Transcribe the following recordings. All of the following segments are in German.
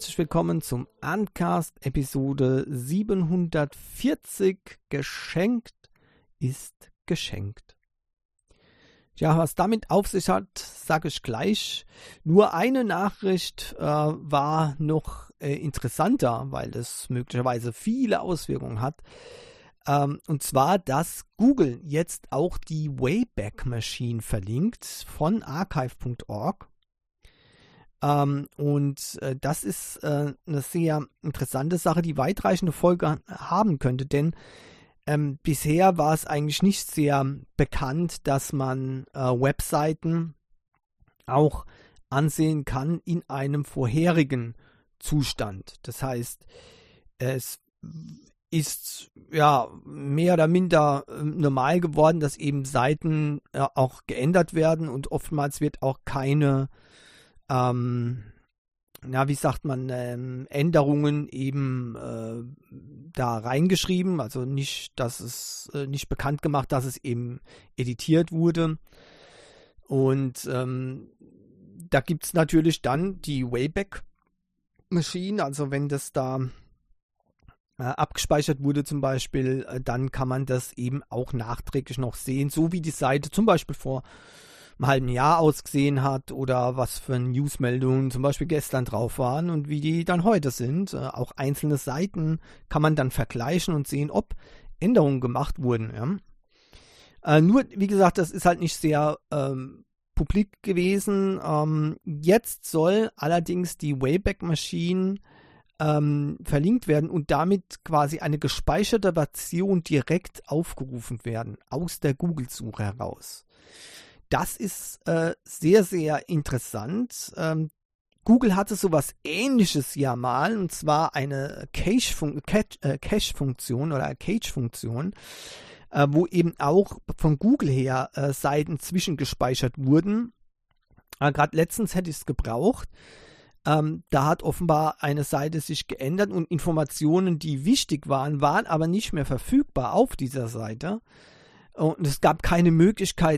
herzlich willkommen zum Uncast Episode 740. Geschenkt ist geschenkt. Ja, was damit auf sich hat, sage ich gleich. Nur eine Nachricht war noch interessanter, weil es möglicherweise viele Auswirkungen hat. Und zwar, dass Google jetzt auch die Wayback Machine verlinkt von archive.org. Das ist eine sehr interessante Sache, die weitreichende Folgen haben könnte, denn bisher war es eigentlich nicht sehr bekannt, dass man Webseiten auch ansehen kann in einem vorherigen Zustand. Das heißt, es ist ja mehr oder minder normal geworden, dass eben Seiten auch geändert werden und oftmals wird auch keine Änderungen eben da reingeschrieben, also nicht, dass es nicht bekannt gemacht, dass es eben editiert wurde. Und da gibt es natürlich dann die Wayback Machine, also wenn das da abgespeichert wurde zum Beispiel, dann kann man das eben auch nachträglich noch sehen, so wie die Seite zum Beispiel vor einem halben Jahr ausgesehen hat oder was für Newsmeldungen zum Beispiel gestern drauf waren und wie die dann heute sind. Auch einzelne Seiten kann man dann vergleichen und sehen, ob Änderungen gemacht wurden. Ja. Nur, wie gesagt, das ist halt nicht sehr publik gewesen. Jetzt soll allerdings die Wayback Machine verlinkt werden und damit quasi eine gespeicherte Version direkt aufgerufen werden aus der Google-Suche heraus. Das ist sehr, sehr interessant. Google hatte sowas Ähnliches ja mal, und zwar eine Cache-Funktion oder Cache-Funktion, wo eben auch von Google her Seiten zwischengespeichert wurden. Gerade letztens hätte ich es gebraucht. Da hat offenbar eine Seite sich geändert und Informationen, die wichtig waren, waren aber nicht mehr verfügbar auf dieser Seite. Und es gab keine Möglichkeit,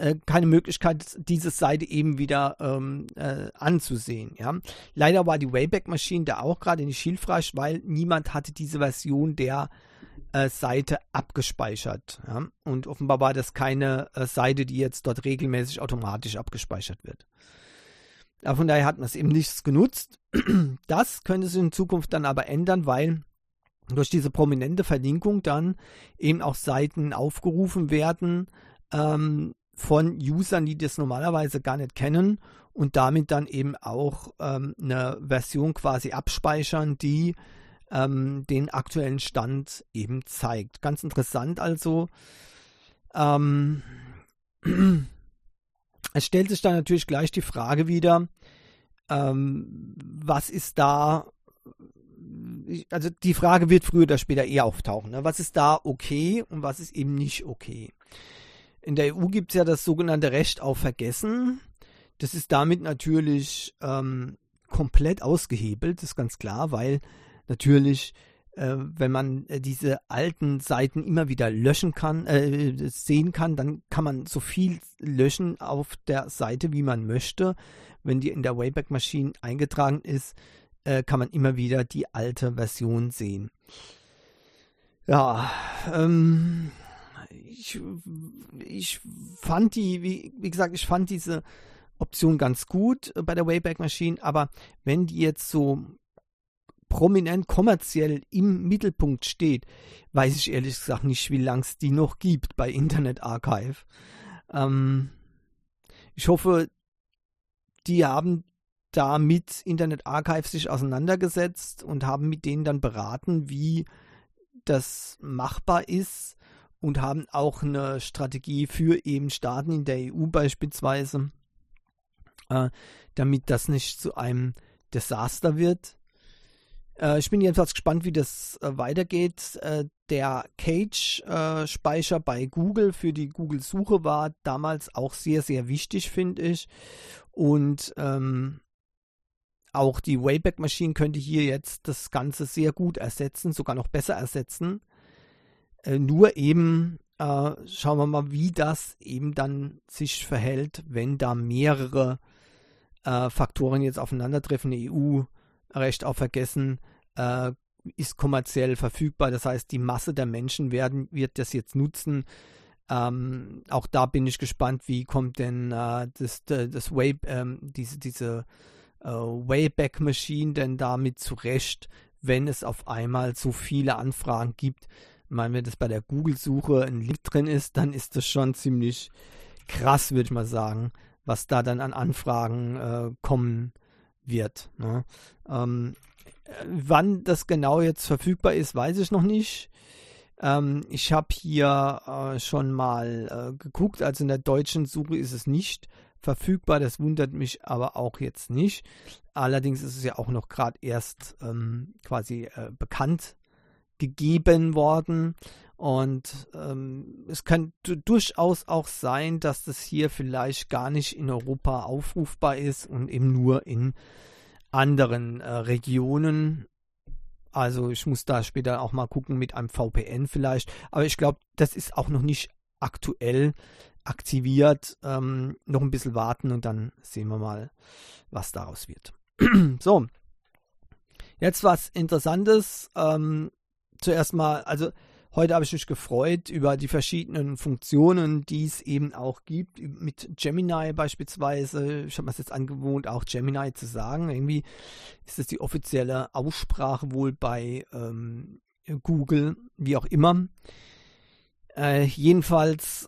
diese Seite eben wieder anzusehen. Ja. Leider war die Wayback Machine da auch gerade nicht hilfreich, weil niemand hatte diese Version der Seite abgespeichert. Ja. Und offenbar war das keine Seite, die jetzt dort regelmäßig automatisch abgespeichert wird. Ja, von daher hat man es eben nichts genutzt. Das könnte sich in Zukunft dann aber ändern, weil durch diese prominente Verlinkung dann eben auch Seiten aufgerufen werden von Usern, die das normalerweise gar nicht kennen und damit dann eben auch eine Version quasi abspeichern, die den aktuellen Stand eben zeigt. Ganz interessant also. Es stellt sich dann natürlich gleich die Frage wieder, was ist da. Also die Frage wird früher oder später eher auftauchen. Ne? Was ist da okay und was ist eben nicht okay? In der EU gibt es ja das sogenannte Recht auf Vergessen. Das ist damit natürlich komplett ausgehebelt, ist ganz klar, weil natürlich, wenn man diese alten Seiten immer wieder löschen kann, sehen kann, dann kann man so viel löschen auf der Seite, wie man möchte. Wenn die in der Wayback Machine eingetragen ist, kann man immer wieder die alte Version sehen. Ja, ich fand wie gesagt, ich fand diese Option ganz gut bei der Wayback Machine, aber wenn die jetzt so prominent kommerziell im Mittelpunkt steht, weiß ich ehrlich gesagt nicht, wie lange es die noch gibt bei Internet Archive. Ich hoffe, die haben da mit Internet Archive sich auseinandergesetzt und haben mit denen dann beraten, wie das machbar ist und haben auch eine Strategie für eben Staaten in der EU beispielsweise, damit das nicht zu einem Desaster wird. Ich bin jedenfalls gespannt, wie das weitergeht. Der Cache-Speicher bei Google für die Google-Suche war damals auch sehr, sehr wichtig, finde ich. Und auch die Wayback Machine könnte hier jetzt das Ganze sehr gut ersetzen, sogar noch besser ersetzen. Nur eben schauen wir mal, wie das eben dann sich verhält, wenn da mehrere Faktoren jetzt aufeinandertreffen, eine EU, Recht auf Vergessen ist kommerziell verfügbar. Das heißt, die Masse der Menschen wird das jetzt nutzen. Auch da bin ich gespannt, wie kommt denn diese Wayback Machine denn damit zurecht, wenn es auf einmal so viele Anfragen gibt. Ich meine, wenn das bei der Google-Suche ein Link drin ist, dann ist das schon ziemlich krass, würde ich mal sagen, was da dann an Anfragen kommen wird. Ne? Wann das genau jetzt verfügbar ist, weiß ich noch nicht. Ich habe hier schon mal geguckt, also in der deutschen Suche ist es nicht verfügbar, das wundert mich aber auch jetzt nicht. Allerdings ist es ja auch noch gerade erst quasi bekannt gegeben worden und es kann durchaus auch sein, dass das hier vielleicht gar nicht in Europa aufrufbar ist und eben nur in anderen Regionen. Also ich muss da später auch mal gucken mit einem VPN vielleicht. Aber ich glaube, das ist auch noch nicht aktuell aktiviert. Noch ein bisschen warten und dann sehen wir mal, was daraus wird. So, jetzt was Interessantes. Zuerst mal, also heute habe ich mich gefreut über die verschiedenen Funktionen, die es eben auch gibt. Mit Gemini beispielsweise. Ich habe mir es jetzt angewohnt, auch Gemini zu sagen. Irgendwie ist das die offizielle Aussprache wohl bei Google, wie auch immer. Jedenfalls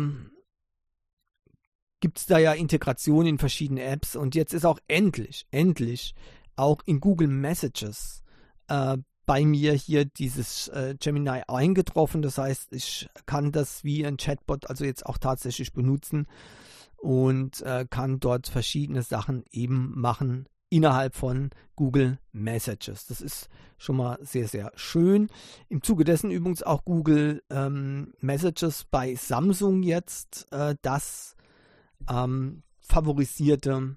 gibt es da ja Integration in verschiedene Apps und jetzt ist auch endlich auch in Google Messages bei mir hier dieses Gemini eingetroffen. Das heißt, ich kann das wie ein Chatbot also jetzt auch tatsächlich benutzen und kann dort verschiedene Sachen eben machen innerhalb von Google Messages. Das ist schon mal sehr, sehr schön. Im Zuge dessen übrigens auch Google Messages bei Samsung jetzt das favorisierte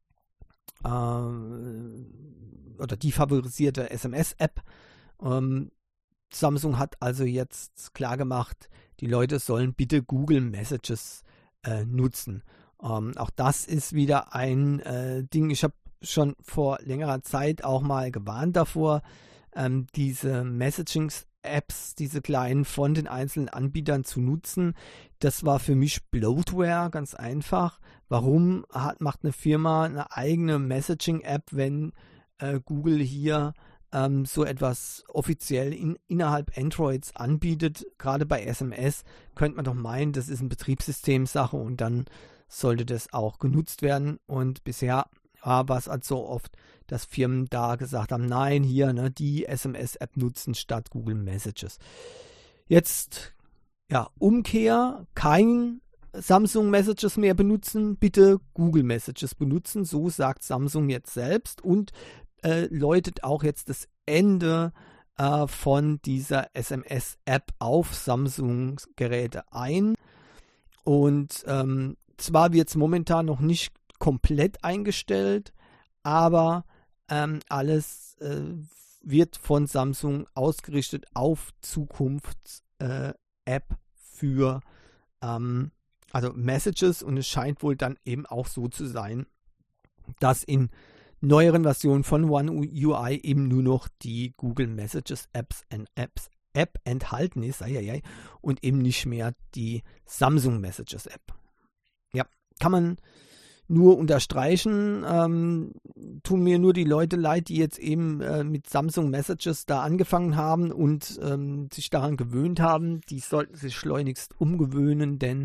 oder die favorisierte SMS-App. Samsung hat also jetzt klargemacht, die Leute sollen bitte Google Messages nutzen. Auch das ist wieder ein Ding, ich habe schon vor längerer Zeit auch mal gewarnt davor, diese Messaging-Apps, diese kleinen von den einzelnen Anbietern zu nutzen. Das war für mich Bloatware, ganz einfach. Warum macht eine Firma eine eigene Messaging-App, wenn Google hier so etwas offiziell innerhalb Androids anbietet? Gerade bei SMS könnte man doch meinen, das ist eine Betriebssystemsache und dann sollte das auch genutzt werden. Und bisher war es halt so oft, dass Firmen da gesagt haben, nein, hier die SMS-App nutzen statt Google Messages. Jetzt, ja, Umkehr, kein Samsung Messages mehr benutzen, bitte Google Messages benutzen, so sagt Samsung jetzt selbst und läutet auch jetzt das Ende von dieser SMS-App auf Samsung-Geräte ein. Und zwar wird es momentan noch nicht komplett eingestellt, aber alles wird von Samsung ausgerichtet auf Zukunfts-App für also Messages, und es scheint wohl dann eben auch so zu sein, dass in neueren Versionen von One UI eben nur noch die Google Messages App enthalten ist, und eben nicht mehr die Samsung Messages App. Ja, kann man nur unterstreichen, tun mir nur die Leute leid, die jetzt eben mit Samsung Messages da angefangen haben und sich daran gewöhnt haben. Die sollten sich schleunigst umgewöhnen, denn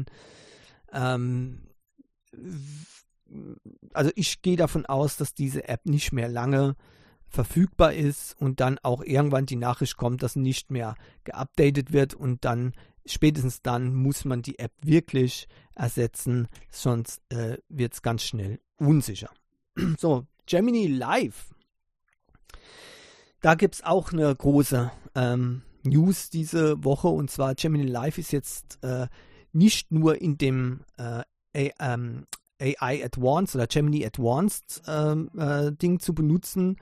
also ich gehe davon aus, dass diese App nicht mehr lange verfügbar ist und dann auch irgendwann die Nachricht kommt, dass nicht mehr geupdatet wird, und dann spätestens dann muss man die App wirklich ersetzen, sonst wird es ganz schnell unsicher. So, Gemini Live. Da gibt es auch eine große News diese Woche, und zwar Gemini Live ist jetzt nicht nur in dem AI Advanced oder Gemini Advanced Ding zu benutzen,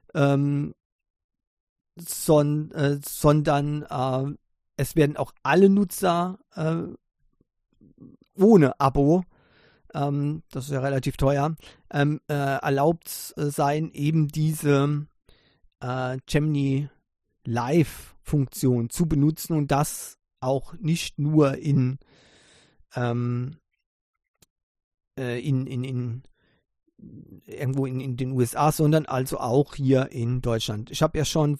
sondern es werden auch alle Nutzer ohne Abo, das ist ja relativ teuer, erlaubt sein, eben diese Gemini Live-Funktion zu benutzen und das auch nicht nur irgendwo in den USA, sondern also auch hier in Deutschland. Ich habe ja schon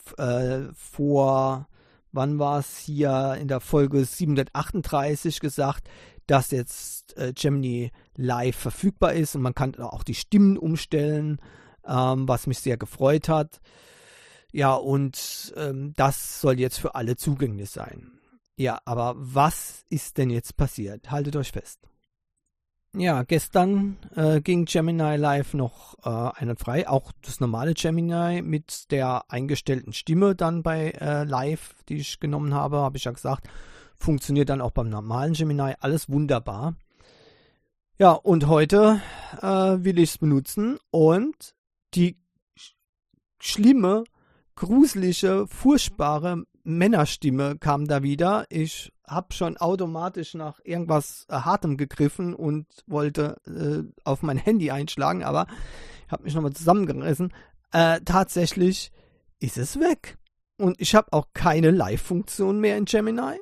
wann war es hier in der Folge 738 gesagt, dass jetzt Gemini Live verfügbar ist und man kann auch die Stimmen umstellen, was mich sehr gefreut hat. Ja, und das soll jetzt für alle zugänglich sein. Ja, aber was ist denn jetzt passiert? Haltet euch fest. Ja, gestern ging Gemini Live noch einwandfrei. Auch das normale Gemini mit der eingestellten Stimme dann bei Live, die ich genommen habe ich ja gesagt, funktioniert dann auch beim normalen Gemini. Alles wunderbar. Ja, und heute will ich es benutzen und die schlimme, gruselige, furchtbare Männerstimme kam da wieder. Ich habe schon automatisch nach irgendwas Hartem gegriffen und wollte auf mein Handy einschlagen, aber ich habe mich nochmal zusammengerissen. Tatsächlich ist es weg. Und ich habe auch keine Live-Funktion mehr in Gemini.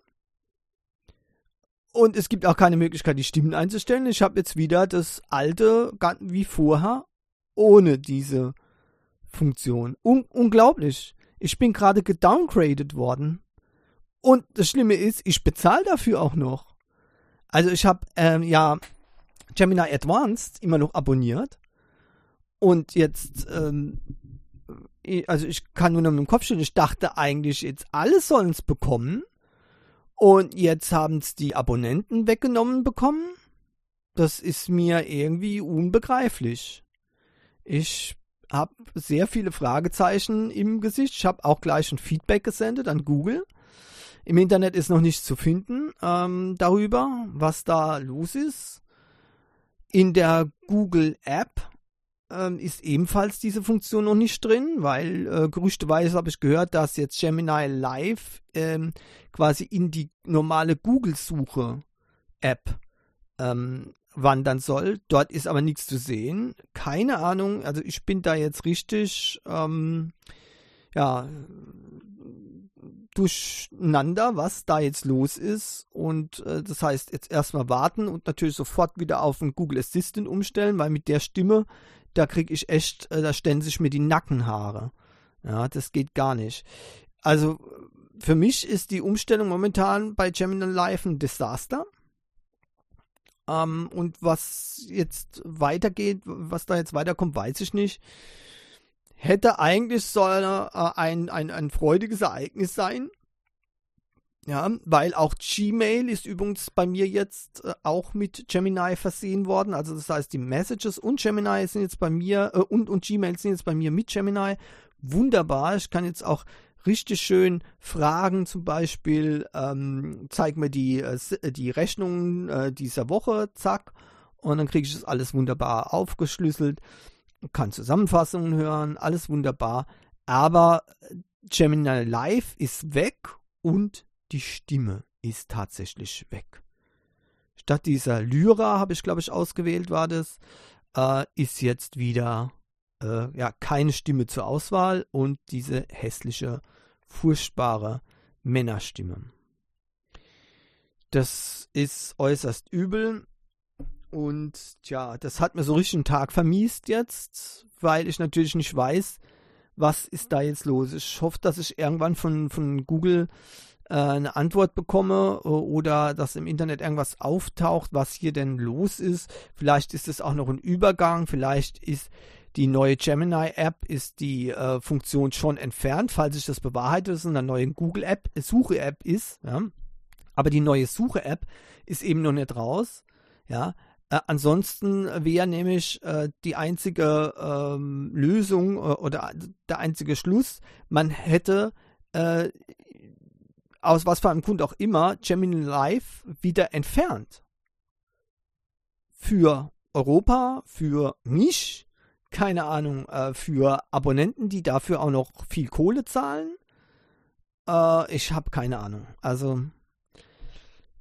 Und es gibt auch keine Möglichkeit, die Stimmen einzustellen. Ich habe jetzt wieder das alte, wie vorher, ohne diese Funktion. Unglaublich. Ich bin gerade gedowngradet worden. Und das Schlimme ist, ich bezahle dafür auch noch. Also ich habe Gemini Advanced immer noch abonniert. Und jetzt, also ich kann nur noch mit dem Kopf schütteln. Ich dachte eigentlich, jetzt alle sollen es bekommen. Und jetzt haben es die Abonnenten weggenommen bekommen. Das ist mir irgendwie unbegreiflich. Ich habe sehr viele Fragezeichen im Gesicht. Ich habe auch gleich ein Feedback gesendet an Google. Im Internet ist noch nichts zu finden darüber, was da los ist. In der Google App ist ebenfalls diese Funktion noch nicht drin, weil gerüchteweise habe ich gehört, dass jetzt Gemini Live quasi in die normale Google-Suche-App wandern soll. Dort ist aber nichts zu sehen. Keine Ahnung, also ich bin da jetzt richtig durcheinander, was da jetzt los ist. Und das heißt, jetzt erstmal warten und natürlich sofort wieder auf den Google Assistant umstellen, weil mit der Stimme, da kriege ich echt, da stellen sich mir die Nackenhaare. Ja, das geht gar nicht. Also für mich ist die Umstellung momentan bei Gemini Live ein Desaster. Und was jetzt weitergeht, was da jetzt weiterkommt, weiß ich nicht. Hätte eigentlich soll ein freudiges Ereignis sein. Ja, weil auch Gmail ist übrigens bei mir jetzt auch mit Gemini versehen worden. Also das heißt, die Messages und Gemini sind jetzt bei mir und Gmail sind jetzt bei mir mit Gemini. Wunderbar. Ich kann jetzt auch richtig schön fragen, zum Beispiel, zeig mir die Rechnungen dieser Woche, zack. Und dann kriege ich das alles wunderbar aufgeschlüsselt. Kann Zusammenfassungen hören, alles wunderbar. Aber Gemini Live ist weg und die Stimme ist tatsächlich weg. Statt dieser Lyra, habe ich glaube ich ausgewählt, war das, ist jetzt wieder keine Stimme zur Auswahl und diese hässliche, furchtbare Männerstimme. Das ist äußerst übel und tja, das hat mir so richtig einen Tag vermiest jetzt, weil ich natürlich nicht weiß, was ist da jetzt los. Ich hoffe, dass ich irgendwann von Google eine Antwort bekomme oder dass im Internet irgendwas auftaucht, was hier denn los ist. Vielleicht ist es auch noch ein Übergang, vielleicht ist die neue Gemini-App, ist die Funktion schon entfernt, falls sich das bewahrheitet, dass es eine neue Google-App, Suche-App ist. Ja? Aber die neue Suche-App ist eben noch nicht raus. Ja? Ansonsten wäre nämlich die einzige Lösung oder der einzige Schluss, man hätte aus was für einem Grund auch immer Gemini Live wieder entfernt. Für Europa, für mich, keine Ahnung, für Abonnenten, die dafür auch noch viel Kohle zahlen. Ich habe keine Ahnung. Also,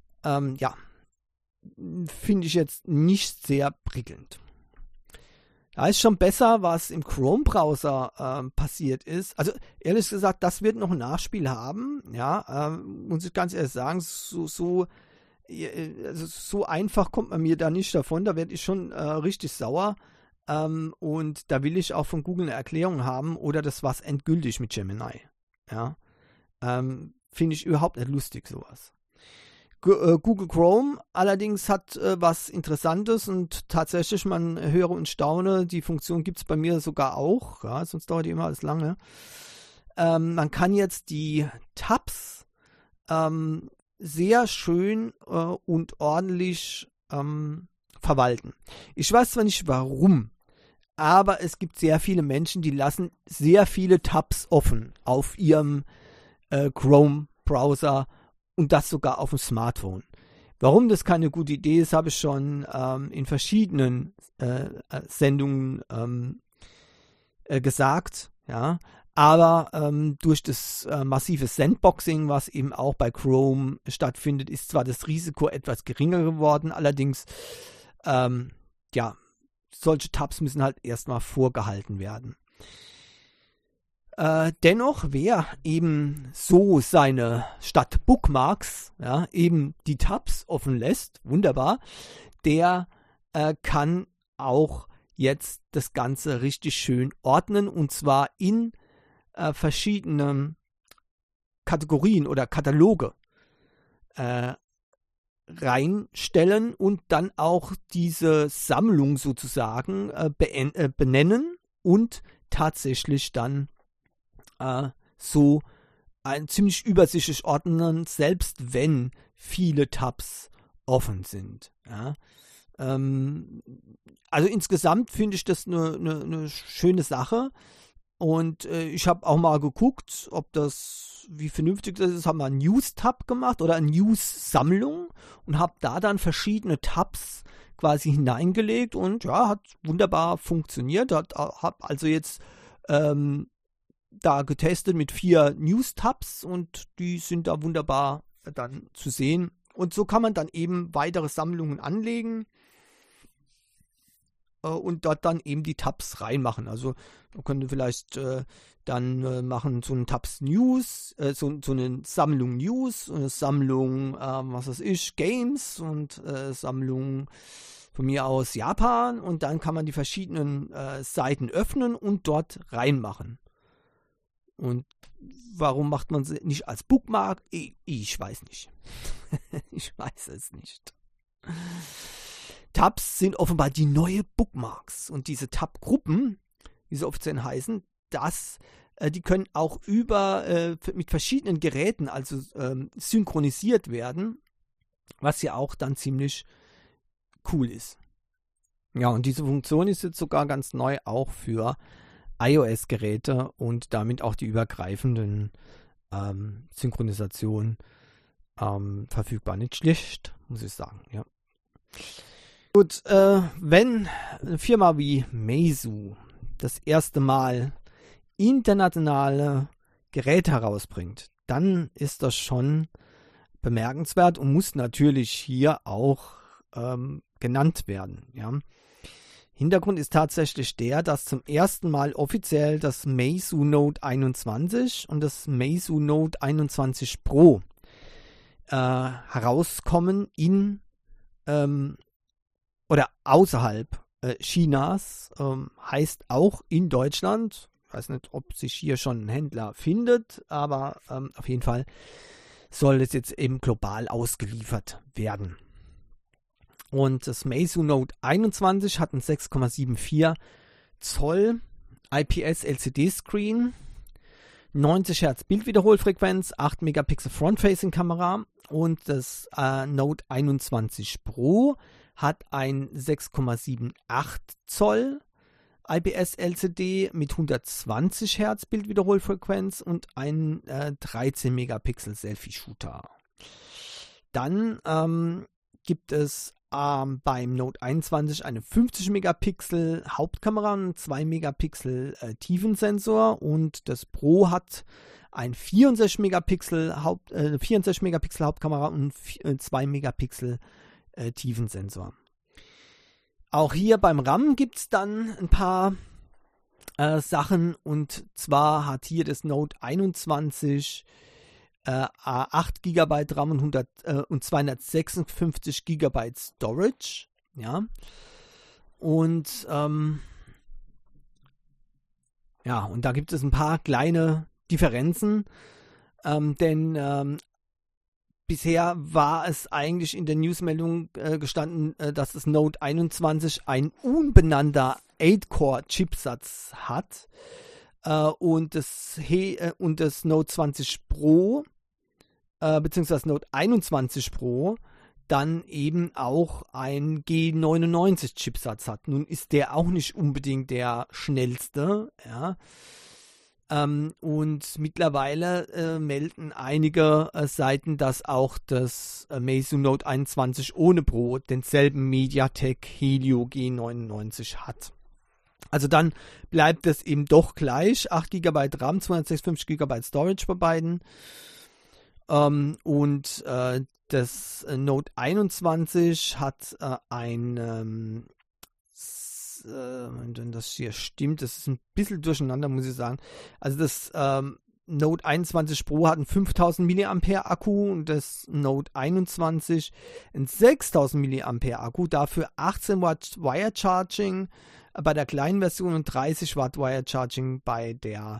finde ich jetzt nicht sehr prickelnd. Da ist schon besser, was im Chrome-Browser passiert ist. Also ehrlich gesagt, das wird noch ein Nachspiel haben. Ja, muss ich ganz ehrlich sagen, so einfach kommt man mir da nicht davon. Da werde ich schon richtig sauer. Und da will ich auch von Google eine Erklärung haben oder das war's endgültig mit Gemini. Ja, finde ich überhaupt nicht lustig, sowas. Google Chrome allerdings hat was Interessantes und tatsächlich, man höre und staune, die Funktion gibt es bei mir sogar auch, ja, sonst dauert die immer alles lange. Man kann jetzt die Tabs sehr schön und ordentlich verwalten. Ich weiß zwar nicht warum, aber es gibt sehr viele Menschen, die lassen sehr viele Tabs offen auf ihrem Chrome-Browser und das sogar auf dem Smartphone. Warum das keine gute Idee ist, habe ich schon in verschiedenen Sendungen gesagt. Ja. Aber durch das massive Sandboxing, was eben auch bei Chrome stattfindet, ist zwar das Risiko etwas geringer geworden, allerdings ja, solche Tabs müssen halt erstmal vorgehalten werden. Dennoch, wer eben so seine statt Bookmarks, ja, eben die Tabs offen lässt, wunderbar, der kann auch jetzt das Ganze richtig schön ordnen und zwar in verschiedene Kategorien oder Kataloge reinstellen und dann auch diese Sammlung sozusagen benennen und tatsächlich dann so ziemlich übersichtlich ordnen, selbst wenn viele Tabs offen sind. Ja. Also insgesamt finde ich das eine schöne Sache und ich habe auch mal geguckt, wie vernünftig das ist, habe mal einen News-Tab gemacht oder eine News-Sammlung und habe da dann verschiedene Tabs quasi hineingelegt und ja, hat wunderbar funktioniert, habe also jetzt da getestet mit 4 News-Tabs und die sind da wunderbar dann zu sehen. Und so kann man dann eben weitere Sammlungen anlegen und dort dann eben die Tabs reinmachen. Also man könnte vielleicht dann machen so einen Tabs News, so eine Sammlung News, eine Sammlung, was weiß ich, Games und Sammlung von mir aus Japan und dann kann man die verschiedenen Seiten öffnen und dort reinmachen. Und warum macht man sie nicht als Bookmark? Ich weiß nicht. Ich weiß es nicht. Tabs sind offenbar die neue Bookmarks. Und diese Tab-Gruppen, wie sie offiziell heißen, die können auch mit verschiedenen Geräten also synchronisiert werden, was ja auch dann ziemlich cool ist. Ja, und diese Funktion ist jetzt sogar ganz neu auch für iOS-Geräte und damit auch die übergreifenden Synchronisationen verfügbar. Nicht schlecht, muss ich sagen. Ja. Gut, wenn eine Firma wie Meizu das erste Mal internationale Geräte herausbringt, dann ist das schon bemerkenswert und muss natürlich hier auch genannt werden. Ja. Hintergrund ist tatsächlich der, dass zum ersten Mal offiziell das Meizu Note 21 und das Meizu Note 21 Pro herauskommen in oder außerhalb Chinas, heißt auch in Deutschland. Ich weiß nicht, ob sich hier schon ein Händler findet, aber auf jeden Fall soll es jetzt eben global ausgeliefert werden. Und das Meizu Note 21 hat einen 6,74 Zoll IPS LCD-Screen, 90 Hertz Bildwiederholfrequenz, 8 Megapixel Front-Facing-Kamera und das Note 21 Pro hat ein 6,78 Zoll IPS LCD mit 120 Hertz Bildwiederholfrequenz und ein 13 Megapixel Selfie-Shooter. Dann gibt es beim Note 21 eine 50 Megapixel Hauptkamera und 2 Megapixel Tiefensensor und das Pro hat ein 64 Megapixel Hauptkamera und 2 Megapixel Tiefensensor. Auch hier beim RAM gibt es dann ein paar Sachen, und zwar hat hier das Note 21 8 GB RAM und 256 GB Storage. Ja. Und und da gibt es ein paar kleine Differenzen, denn bisher war es eigentlich in der Newsmeldung gestanden, dass das Note 21 ein unbenannter 8-Core-Chipsatz hat und das Note 20 Pro beziehungsweise Note 21 Pro dann eben auch ein G99-Chipsatz hat. Nun ist der auch nicht unbedingt der schnellste, ja. Und mittlerweile melden einige Seiten, dass auch das Meizu Note 21 ohne Pro denselben MediaTek Helio G99 hat. Also dann bleibt es eben doch gleich, 8 GB RAM, 256 GB Storage bei beiden. Und das Note 21 hat wenn das hier stimmt, das ist ein bisschen durcheinander, muss ich sagen. Also das Note 21 Pro hat einen 5000 mAh Akku und das Note 21 einen 6000 mAh Akku, dafür 18 Watt Wire Charging bei der kleinen Version und 30 Watt Wire Charging bei der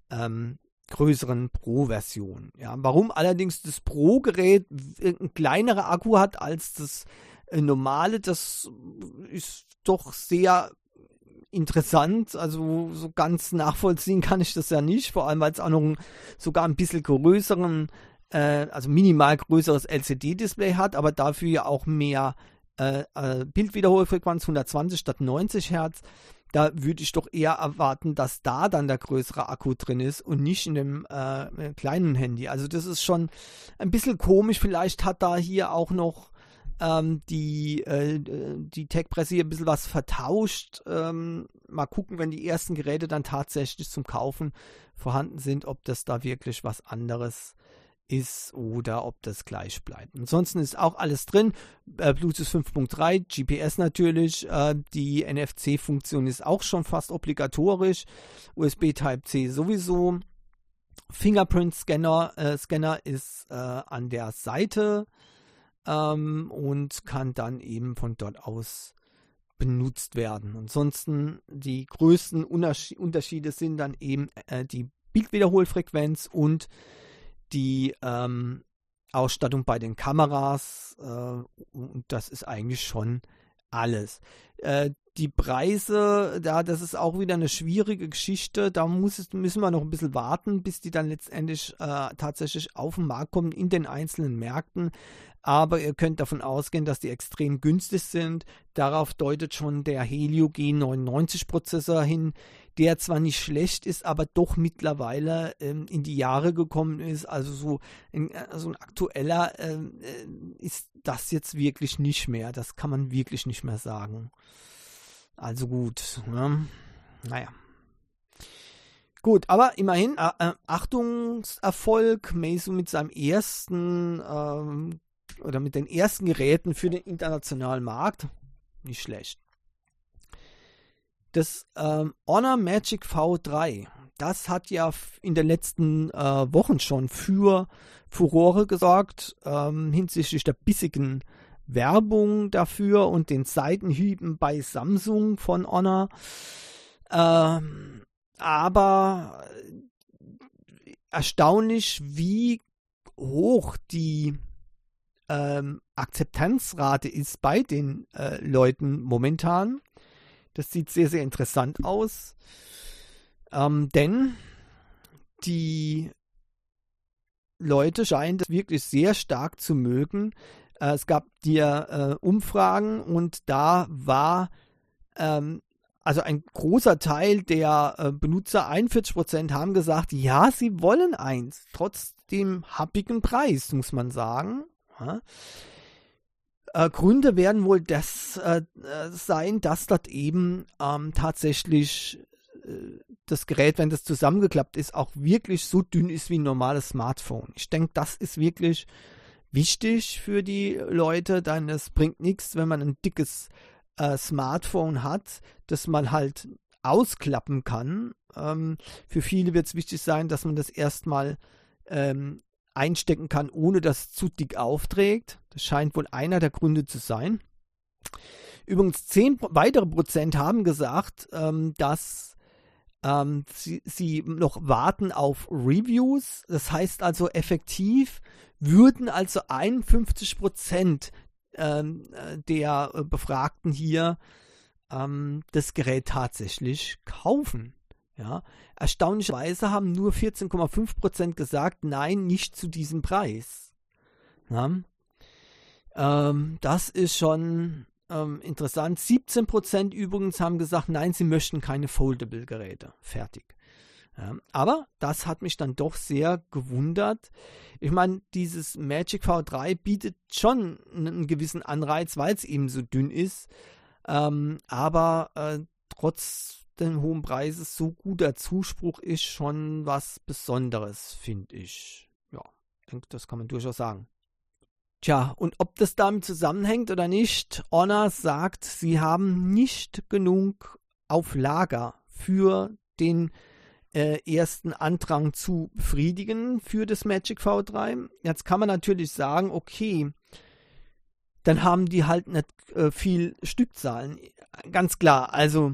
größeren Pro-Version. Ja, warum allerdings das Pro-Gerät ein kleinerer Akku hat als das normale, das ist doch sehr interessant. Also so ganz nachvollziehen kann ich das ja nicht, vor allem weil es auch noch sogar ein bisschen größeren, also minimal größeres LCD-Display hat, aber dafür ja auch mehr Bildwiederholfrequenz, 120 statt 90 Hertz. Da würde ich doch eher erwarten, dass da dann der größere Akku drin ist und nicht in dem kleinen Handy. Also das ist schon ein bisschen komisch. Vielleicht hat da hier auch noch die Tech-Presse hier ein bisschen was vertauscht. Mal gucken, wenn die ersten Geräte dann tatsächlich zum Kaufen vorhanden sind, ob das da wirklich was anderes ist oder ob das gleich bleibt. Ansonsten ist auch alles drin. Bluetooth 5.3, GPS natürlich, die NFC-Funktion ist auch schon fast obligatorisch, USB Type-C sowieso, Fingerprint-Scanner ist an der Seite und kann dann eben von dort aus benutzt werden. Ansonsten die größten Unterschiede sind dann eben die Bildwiederholfrequenz und die Ausstattung bei den Kameras, und das ist eigentlich schon alles. Die Preise, das ist auch wieder eine schwierige Geschichte. Da müssen wir noch ein bisschen warten, bis die dann letztendlich tatsächlich auf den Markt kommen in den einzelnen Märkten. Aber ihr könnt davon ausgehen, dass die extrem günstig sind. Darauf deutet schon der Helio G99 Prozessor hin, der zwar nicht schlecht ist, aber doch mittlerweile in die Jahre gekommen ist. Also so ein aktueller ist das jetzt wirklich nicht mehr. Das kann man wirklich nicht mehr sagen. Also gut. Ne? Naja. Gut, aber immerhin Achtungserfolg. Meizu mit seinem ersten oder mit den ersten Geräten für den internationalen Markt. Nicht schlecht. Das Honor Magic V3, das hat ja in den letzten Wochen schon für Furore gesorgt, hinsichtlich der bissigen Werbung dafür und den Seitenhieben bei Samsung von Honor. Aber erstaunlich, wie hoch die Akzeptanzrate ist bei den Leuten momentan. Das sieht sehr, sehr interessant aus, denn die Leute scheinen das wirklich sehr stark zu mögen. Es gab hier Umfragen und da war also ein großer Teil der Benutzer, 41%, haben gesagt, ja, sie wollen eins, trotz dem happigen Preis, muss man sagen. Ja. Gründe werden wohl das sein, dass dort eben tatsächlich das Gerät, wenn das zusammengeklappt ist, auch wirklich so dünn ist wie ein normales Smartphone. Ich denke, das ist wirklich wichtig für die Leute, denn es bringt nichts, wenn man ein dickes Smartphone hat, das man halt ausklappen kann. Für viele wird es wichtig sein, dass man das erstmal einstecken kann, ohne dass es zu dick aufträgt. Das scheint wohl einer der Gründe zu sein. Übrigens 10 weitere Prozent haben gesagt, dass sie noch warten auf Reviews. Das heißt also effektiv würden also 51% der Befragten hier das Gerät tatsächlich kaufen. Ja. Erstaunlicherweise haben nur 14,5% gesagt, nein, nicht zu diesem Preis. Ja. Das ist schon interessant. 17% übrigens haben gesagt, nein, sie möchten keine Foldable-Geräte. Fertig. Ja, aber das hat mich dann doch sehr gewundert. Ich meine, dieses Magic V3 bietet schon einen gewissen Anreiz, weil es eben so dünn ist. Aber trotz den hohen Preises so guter Zuspruch ist schon was Besonderes, finde ich. Ja, ich denke, das kann man durchaus sagen. Tja, und ob das damit zusammenhängt oder nicht, Honor sagt, sie haben nicht genug auf Lager für den ersten Andrang zu befriedigen für das Magic V3. Jetzt kann man natürlich sagen, okay, dann haben die halt nicht viel Stückzahlen. Ganz klar, also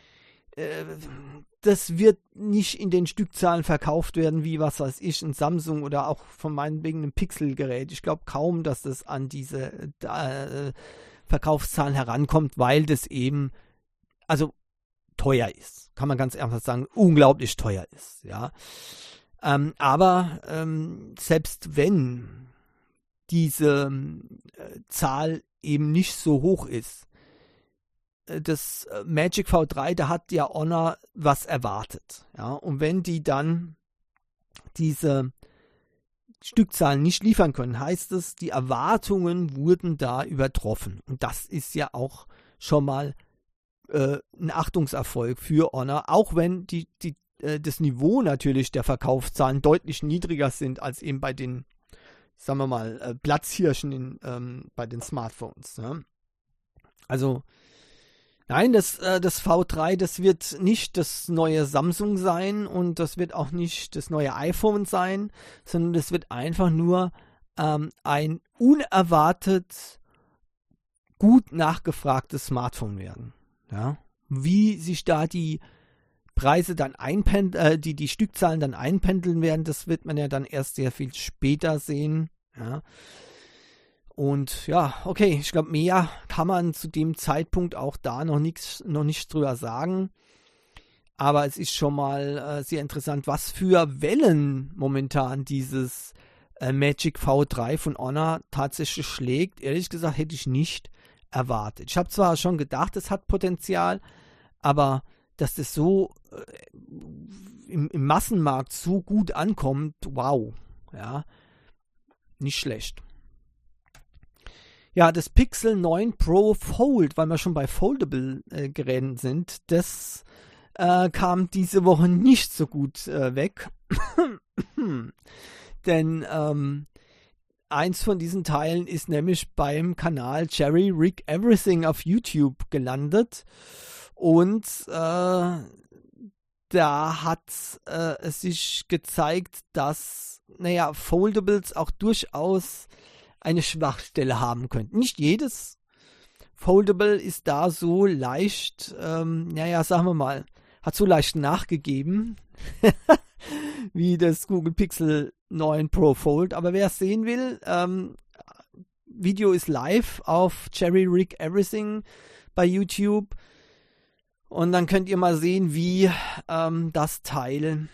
das wird nicht in den Stückzahlen verkauft werden, wie, was weiß ich, ein Samsung oder auch von meinetwegen einem Pixel-Gerät. Ich glaube kaum, dass das an diese Verkaufszahlen herankommt, weil das eben, also teuer ist. Kann man ganz einfach sagen, unglaublich teuer ist. Ja. Aber selbst wenn diese Zahl eben nicht so hoch ist, das Magic V3, da hat ja Honor was erwartet. Ja? Und wenn die dann diese Stückzahlen nicht liefern können, heißt es, die Erwartungen wurden da übertroffen. Und das ist ja auch schon mal ein Achtungserfolg für Honor, auch wenn das Niveau natürlich der Verkaufszahlen deutlich niedriger sind als eben bei den, sagen wir mal, Platzhirschen bei den Smartphones. Ja? Also nein, das V3, das wird nicht das neue Samsung sein und das wird auch nicht das neue iPhone sein, sondern das wird einfach nur ein unerwartet gut nachgefragtes Smartphone werden. Ja? Wie sich da die Preise dann die Stückzahlen dann einpendeln werden, das wird man ja dann erst sehr viel später sehen. Ja? Und ja, okay, ich glaube, mehr kann man zu dem Zeitpunkt auch da noch nichts drüber sagen. Aber es ist schon mal sehr interessant, was für Wellen momentan dieses Magic V3 von Honor tatsächlich schlägt. Ehrlich gesagt hätte ich nicht erwartet. Ich habe zwar schon gedacht, es hat Potenzial, aber dass das so im Massenmarkt so gut ankommt, wow, ja, nicht schlecht. Ja, das Pixel 9 Pro Fold, weil wir schon bei Foldable-Geräten sind, das kam diese Woche nicht so gut weg. Denn eins von diesen Teilen ist nämlich beim Kanal Jerry Rig Everything auf YouTube gelandet. Und da hat es sich gezeigt, dass, Foldables auch durchaus eine Schwachstelle haben könnten. Nicht jedes Foldable ist da so leicht, sagen wir mal, hat so leicht nachgegeben, wie das Google Pixel 9 Pro Fold. Aber wer es sehen will, Video ist live auf Jerry Rig Everything bei YouTube. Und dann könnt ihr mal sehen, wie das Teil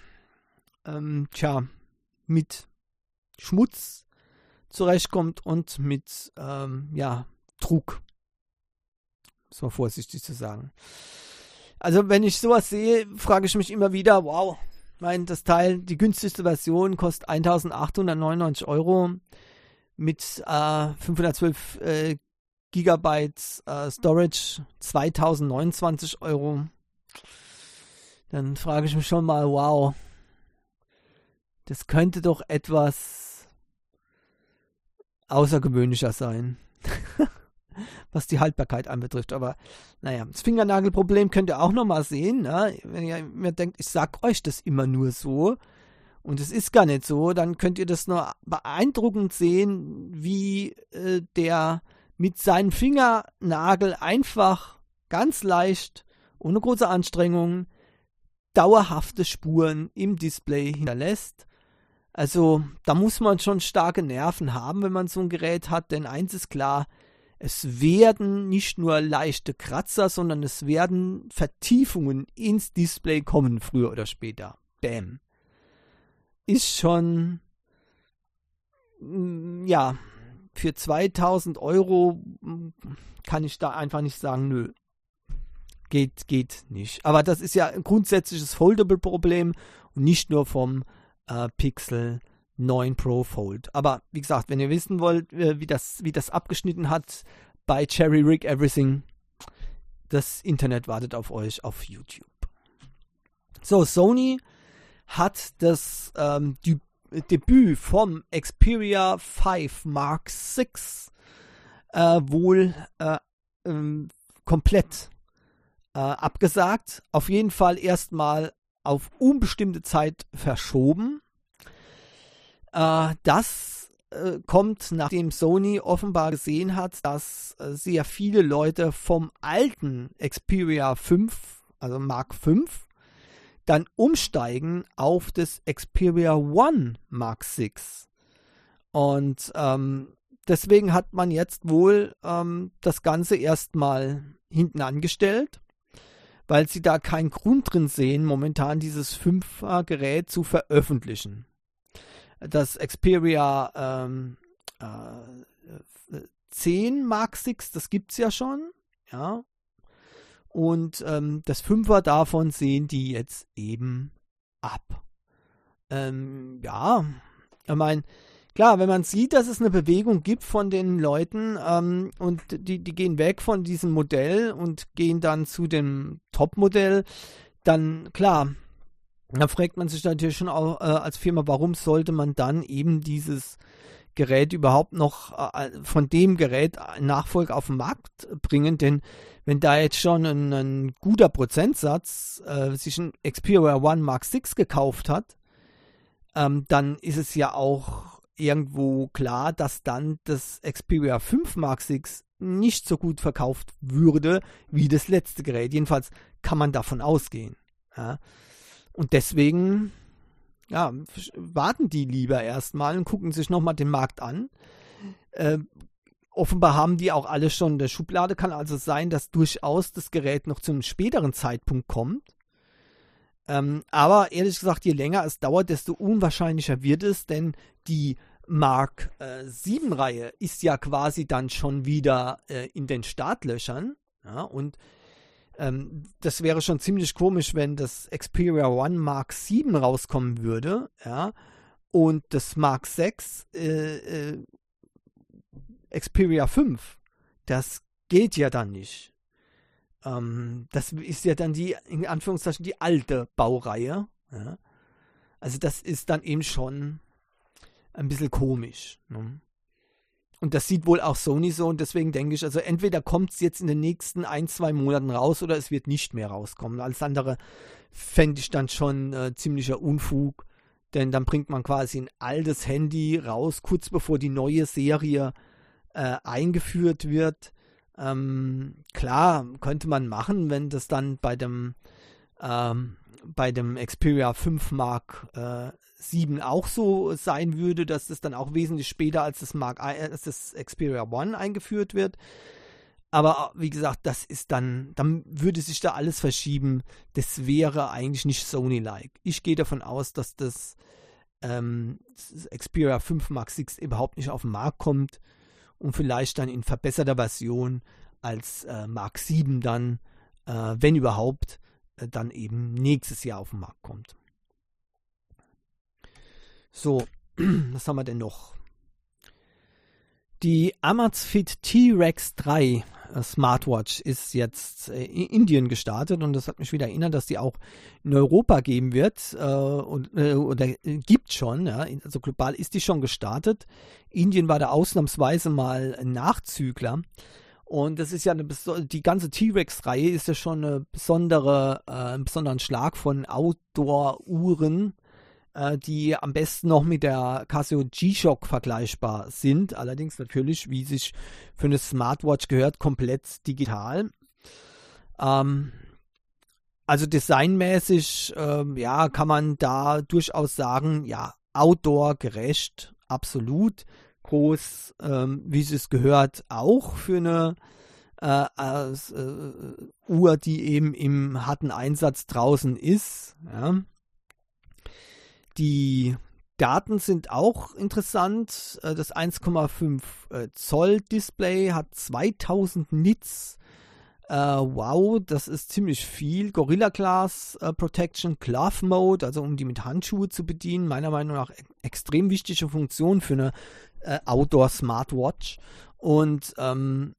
mit Schmutz zurechtkommt und mit Trug. Muss man vorsichtig zu sagen. Also wenn ich sowas sehe, frage ich mich immer wieder, wow, das Teil, die günstigste Version kostet 1.899 € mit 512 Gigabyte Storage, 2.029 €. Dann frage ich mich schon mal, wow, das könnte doch etwas außergewöhnlicher sein. was die Haltbarkeit anbetrifft. Aber naja, das Fingernagelproblem könnt ihr auch nochmal sehen. Ne? Wenn ihr mir denkt, ich sag euch das immer nur so und es ist gar nicht so, dann könnt ihr das nur beeindruckend sehen, wie der mit seinem Fingernagel einfach ganz leicht, ohne große Anstrengungen, dauerhafte Spuren im Display hinterlässt. Also da muss man schon starke Nerven haben, wenn man so ein Gerät hat, denn eins ist klar, es werden nicht nur leichte Kratzer, sondern es werden Vertiefungen ins Display kommen, früher oder später. Bäm. Ist schon, ja, für 2000 Euro kann ich da einfach nicht sagen, nö. Geht nicht. Aber das ist ja ein grundsätzliches Foldable-Problem und nicht nur vom Pixel 9 Pro Fold. Aber wie gesagt, wenn ihr wissen wollt, wie das abgeschnitten hat bei Cherry Rig Everything, das Internet wartet auf euch auf YouTube. So, Sony hat das Debüt vom Xperia 5 Mark VI wohl komplett abgesagt. Auf jeden Fall erstmal auf unbestimmte Zeit verschoben. Das kommt, nachdem Sony offenbar gesehen hat, dass sehr viele Leute vom alten Xperia 5, also Mark V, dann umsteigen auf das Xperia One Mark VI. Und deswegen hat man jetzt wohl das Ganze erstmal hinten angestellt, weil sie da keinen Grund drin sehen, momentan dieses 5er-Gerät zu veröffentlichen. Das Xperia 10 Mark VI, das gibt es ja schon, ja. Und das 5er davon sehen die jetzt eben ab. Ja, ich meine, klar, wenn man sieht, dass es eine Bewegung gibt von den Leuten und die gehen weg von diesem Modell und gehen dann zu dem Top-Modell, dann klar, da fragt man sich natürlich schon auch als Firma, warum sollte man dann eben dieses Gerät überhaupt noch von dem Gerät Nachfolger auf den Markt bringen, denn wenn da jetzt schon ein guter Prozentsatz sich ein Xperia One Mark VI gekauft hat, dann ist es ja auch irgendwo klar, dass dann das Xperia 5 Mark VI nicht so gut verkauft würde wie das letzte Gerät. Jedenfalls kann man davon ausgehen. Ja. Und deswegen warten die lieber erstmal und gucken sich nochmal den Markt an. Offenbar haben die auch alle schon in der Schublade. Kann also sein, dass durchaus das Gerät noch zu einem späteren Zeitpunkt kommt. Aber ehrlich gesagt, je länger es dauert, desto unwahrscheinlicher wird es, denn die Mark 7 Reihe ist ja quasi dann schon wieder in den Startlöchern. Ja, und das wäre schon ziemlich komisch, wenn das Xperia One Mark 7 rauskommen würde, ja, und das Mark 6 Xperia 5, das geht ja dann nicht. Das ist ja dann die, in Anführungszeichen, die alte Baureihe. Ja. Also das ist dann eben schon ein bisschen komisch. Ne? Und das sieht wohl auch Sony so und deswegen denke ich, also entweder kommt es jetzt in den nächsten 1-2 Monaten raus oder es wird nicht mehr rauskommen. Alles andere fände ich dann schon ziemlicher Unfug, denn dann bringt man quasi ein altes Handy raus, kurz bevor die neue Serie eingeführt wird. Klar, könnte man machen, wenn das dann bei dem Xperia 5 Mark 7 auch so sein würde, dass das dann auch wesentlich später als das Xperia One eingeführt wird. Aber wie gesagt, das ist dann würde sich da alles verschieben. Das wäre eigentlich nicht Sony-like. Ich gehe davon aus, dass das Xperia 5 Mark 6 überhaupt nicht auf den Markt kommt und vielleicht dann in verbesserter Version als Mark 7 dann, wenn überhaupt, dann eben nächstes Jahr auf den Markt kommt. So, was haben wir denn noch? Die Amazfit T-Rex 3 Smartwatch ist jetzt in Indien gestartet und das hat mich wieder erinnert, dass die auch in Europa geben wird oder gibt schon. Ja, also global ist die schon gestartet. Indien war da ausnahmsweise mal ein Nachzügler Und das ist ja die ganze T-Rex-Reihe ist ja schon einen besonderen Schlag von Outdoor-Uhren, die am besten noch mit der Casio G-Shock vergleichbar sind. Allerdings natürlich, wie sich für eine Smartwatch gehört, komplett digital. Also designmäßig, kann man da durchaus sagen, ja, outdoor-gerecht, absolut. Groß, wie es gehört, auch für eine Uhr, die eben im harten Einsatz draußen ist. Ja. Die Daten sind auch interessant. Das 1,5 Zoll Display hat 2000 Nits. Wow, das ist ziemlich viel. Gorilla Glass Protection, Glove Mode, also um die mit Handschuhe zu bedienen. Meiner Meinung nach extrem wichtige Funktion für eine Outdoor Smartwatch. Und da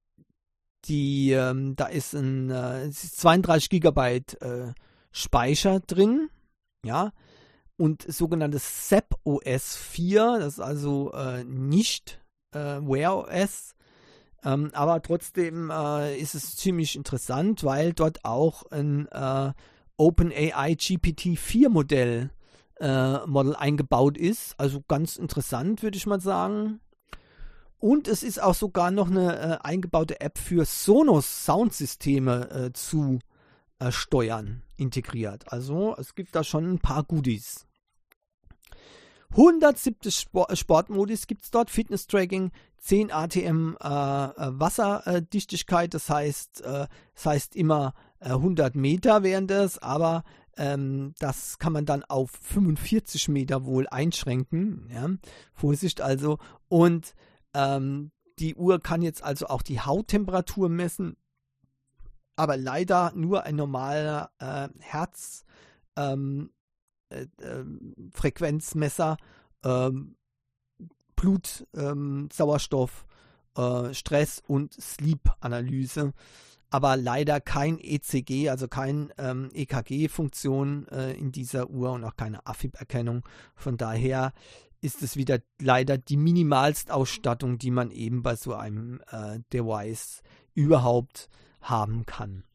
ist ein 32 GB Speicher drin. Ja. Und sogenanntes SEP OS 4, das ist also nicht Wear OS, aber trotzdem ist es ziemlich interessant, weil dort auch ein OpenAI GPT-4 Modell eingebaut ist, also ganz interessant, würde ich mal sagen. Und es ist auch sogar noch eine eingebaute App für Sonos Soundsysteme zu steuern integriert. Also es gibt da schon ein paar Goodies. 170 Sportmodis gibt es dort, Fitness-Tracking, 10 ATM Wasserdichtigkeit, das heißt immer 100 Meter wären das, aber das kann man dann auf 45 Meter wohl einschränken. Ja? Vorsicht also. Und die Uhr kann jetzt also auch die Hauttemperatur messen, aber leider nur ein normaler Herzfrequenzmesser, Blut, Sauerstoff, Stress und Sleep-Analyse, aber leider kein ECG, also kein EKG-Funktion in dieser Uhr und auch keine AFib-Erkennung. Von daher ist es wieder leider die Minimalstausstattung, die man eben bei so einem Device überhaupt haben kann.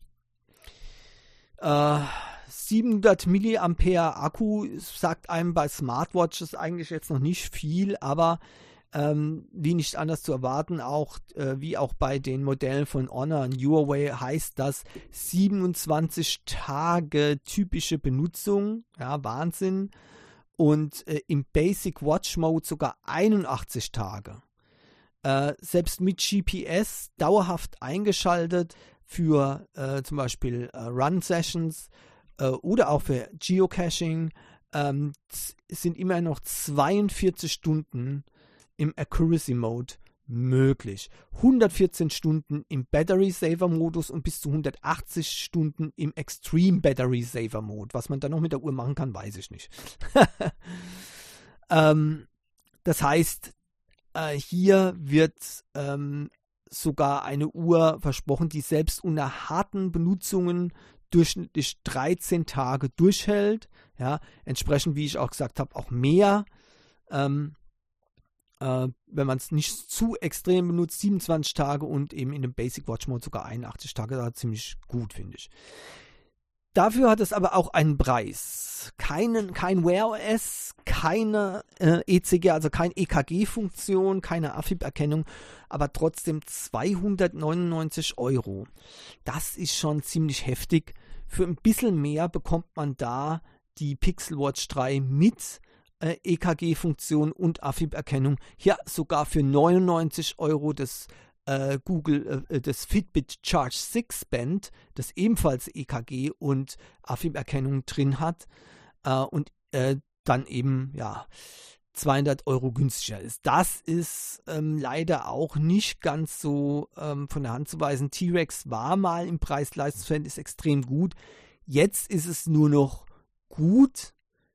700 mAh Akku sagt einem bei Smartwatches eigentlich jetzt noch nicht viel, aber wie nicht anders zu erwarten, auch wie auch bei den Modellen von Honor und Huawei heißt das 27 Tage typische Benutzung, ja, Wahnsinn, und im Basic Watch Mode sogar 81 Tage. Selbst mit GPS dauerhaft eingeschaltet für zum Beispiel Run-Sessions oder auch für Geocaching sind immer noch 42 Stunden im Accuracy Mode möglich. 114 Stunden im Battery Saver Modus und bis zu 180 Stunden im Extreme Battery Saver Mode. Was man dann noch mit der Uhr machen kann, weiß ich nicht. Das heißt, hier wird sogar eine Uhr versprochen, die selbst unter harten Benutzungen durchschnittlich 13 Tage durchhält. Ja, entsprechend, wie ich auch gesagt habe, auch mehr. Wenn man es nicht zu extrem benutzt, 27 Tage und eben in dem Basic Watch Mode sogar 81 Tage, da ziemlich gut, finde ich. Dafür hat es aber auch einen Preis. Kein Wear OS, keine ECG, also kein EKG-Funktion, keine AFib-Erkennung, aber trotzdem 299 €. Das ist schon ziemlich heftig. Für ein bisschen mehr bekommt man da die Pixel Watch 3 mit EKG-Funktion und AFib-Erkennung. Hier sogar für 99 € das Fitbit Charge 6 Band, das ebenfalls EKG und AFib-Erkennung drin hat und dann eben 200 € günstiger ist. Das ist leider auch nicht ganz so von der Hand zu weisen. T-Rex war mal im Preis-Leistungs-Verhältnis extrem gut. Jetzt ist es nur noch gut.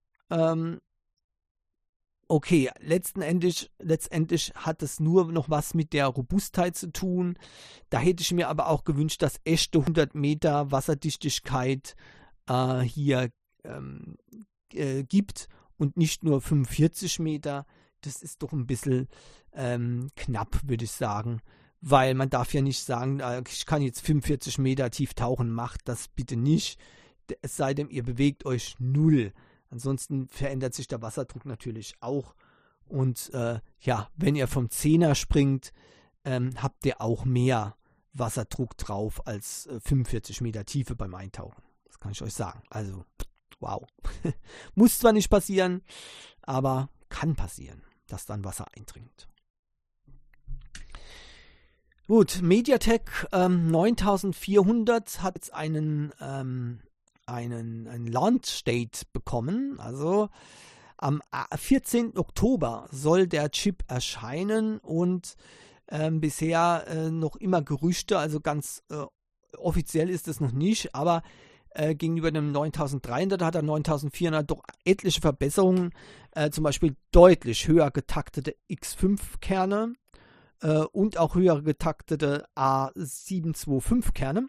Okay, letztendlich hat es nur noch was mit der Robustheit zu tun. Da hätte ich mir aber auch gewünscht, dass echte 100 Meter Wasserdichtigkeit hier gibt und nicht nur 45 Meter. Das ist doch ein bisschen knapp, würde ich sagen, weil man darf ja nicht sagen, ich kann jetzt 45 Meter tief tauchen, macht das bitte nicht, es sei denn, ihr bewegt euch null. Ansonsten verändert sich der Wasserdruck natürlich auch. Und wenn ihr vom 10er springt, habt ihr auch mehr Wasserdruck drauf als 45 Meter Tiefe beim Eintauchen. Das kann ich euch sagen. Also, wow. Muss zwar nicht passieren, aber kann passieren, dass dann Wasser eindringt. Gut, MediaTek 9400 hat jetzt einen Launch Date bekommen. Also am 14. Oktober soll der Chip erscheinen und bisher noch immer Gerüchte, also ganz offiziell ist es noch nicht, aber gegenüber dem 9300 hat der 9400 doch etliche Verbesserungen, zum Beispiel deutlich höher getaktete X5-Kerne und auch höher getaktete A725-Kerne.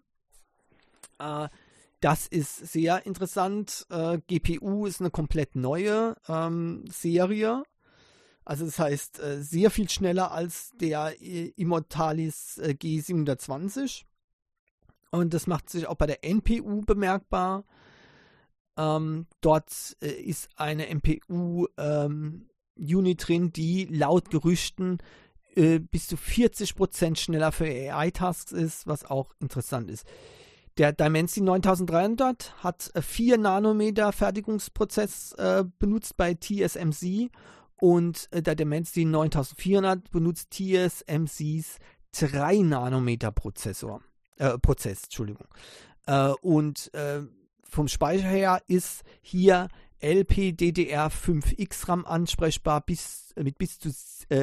Das ist sehr interessant. GPU ist eine komplett neue Serie. Also das heißt, sehr viel schneller als der Immortalis G720. Und das macht sich auch bei der NPU bemerkbar. Dort ist eine NPU-Unit drin, die laut Gerüchten bis zu 40% schneller für AI-Tasks ist, was auch interessant ist. Der Dimensity 9300 hat 4 Nanometer Fertigungsprozess benutzt bei TSMC und der Dimensity 9400 benutzt TSMCs 3 Nanometer Prozess, Entschuldigung. Und vom Speicher her ist hier LPDDR5X RAM ansprechbar mit bis zu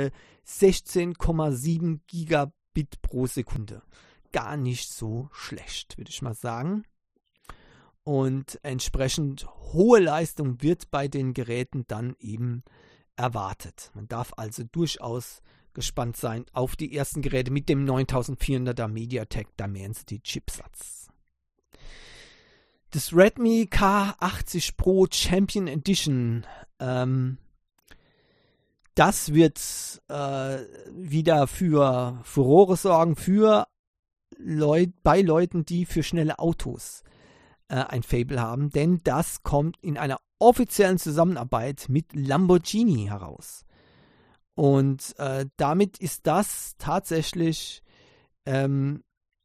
16,7 Gigabit pro Sekunde. Gar nicht so schlecht, würde ich mal sagen. Und entsprechend hohe Leistung wird bei den Geräten dann eben erwartet. Man darf also durchaus gespannt sein auf die ersten Geräte mit dem 9400er MediaTek Dimensity Chipsatz. Das Redmi K80 Pro Champion Edition, das wird wieder für Furore sorgen bei Leuten, die für schnelle Autos ein Faible haben, denn das kommt in einer offiziellen Zusammenarbeit mit Lamborghini heraus. Und damit ist das tatsächlich ein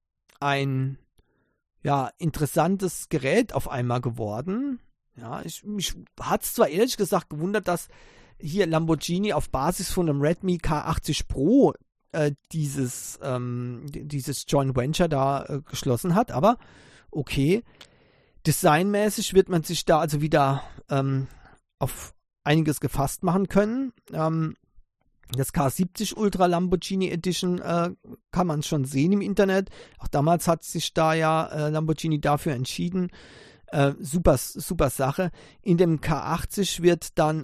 interessantes Gerät auf einmal geworden. Ja, mich hat es zwar ehrlich gesagt gewundert, dass hier Lamborghini auf Basis von einem Redmi K80 Pro dieses Joint Venture da geschlossen hat, aber okay. Designmäßig wird man sich da also wieder auf einiges gefasst machen können. Das K70 Ultra Lamborghini Edition kann man schon sehen im Internet. Auch damals hat sich da ja Lamborghini dafür entschieden. Super Sache. In dem K80 wird dann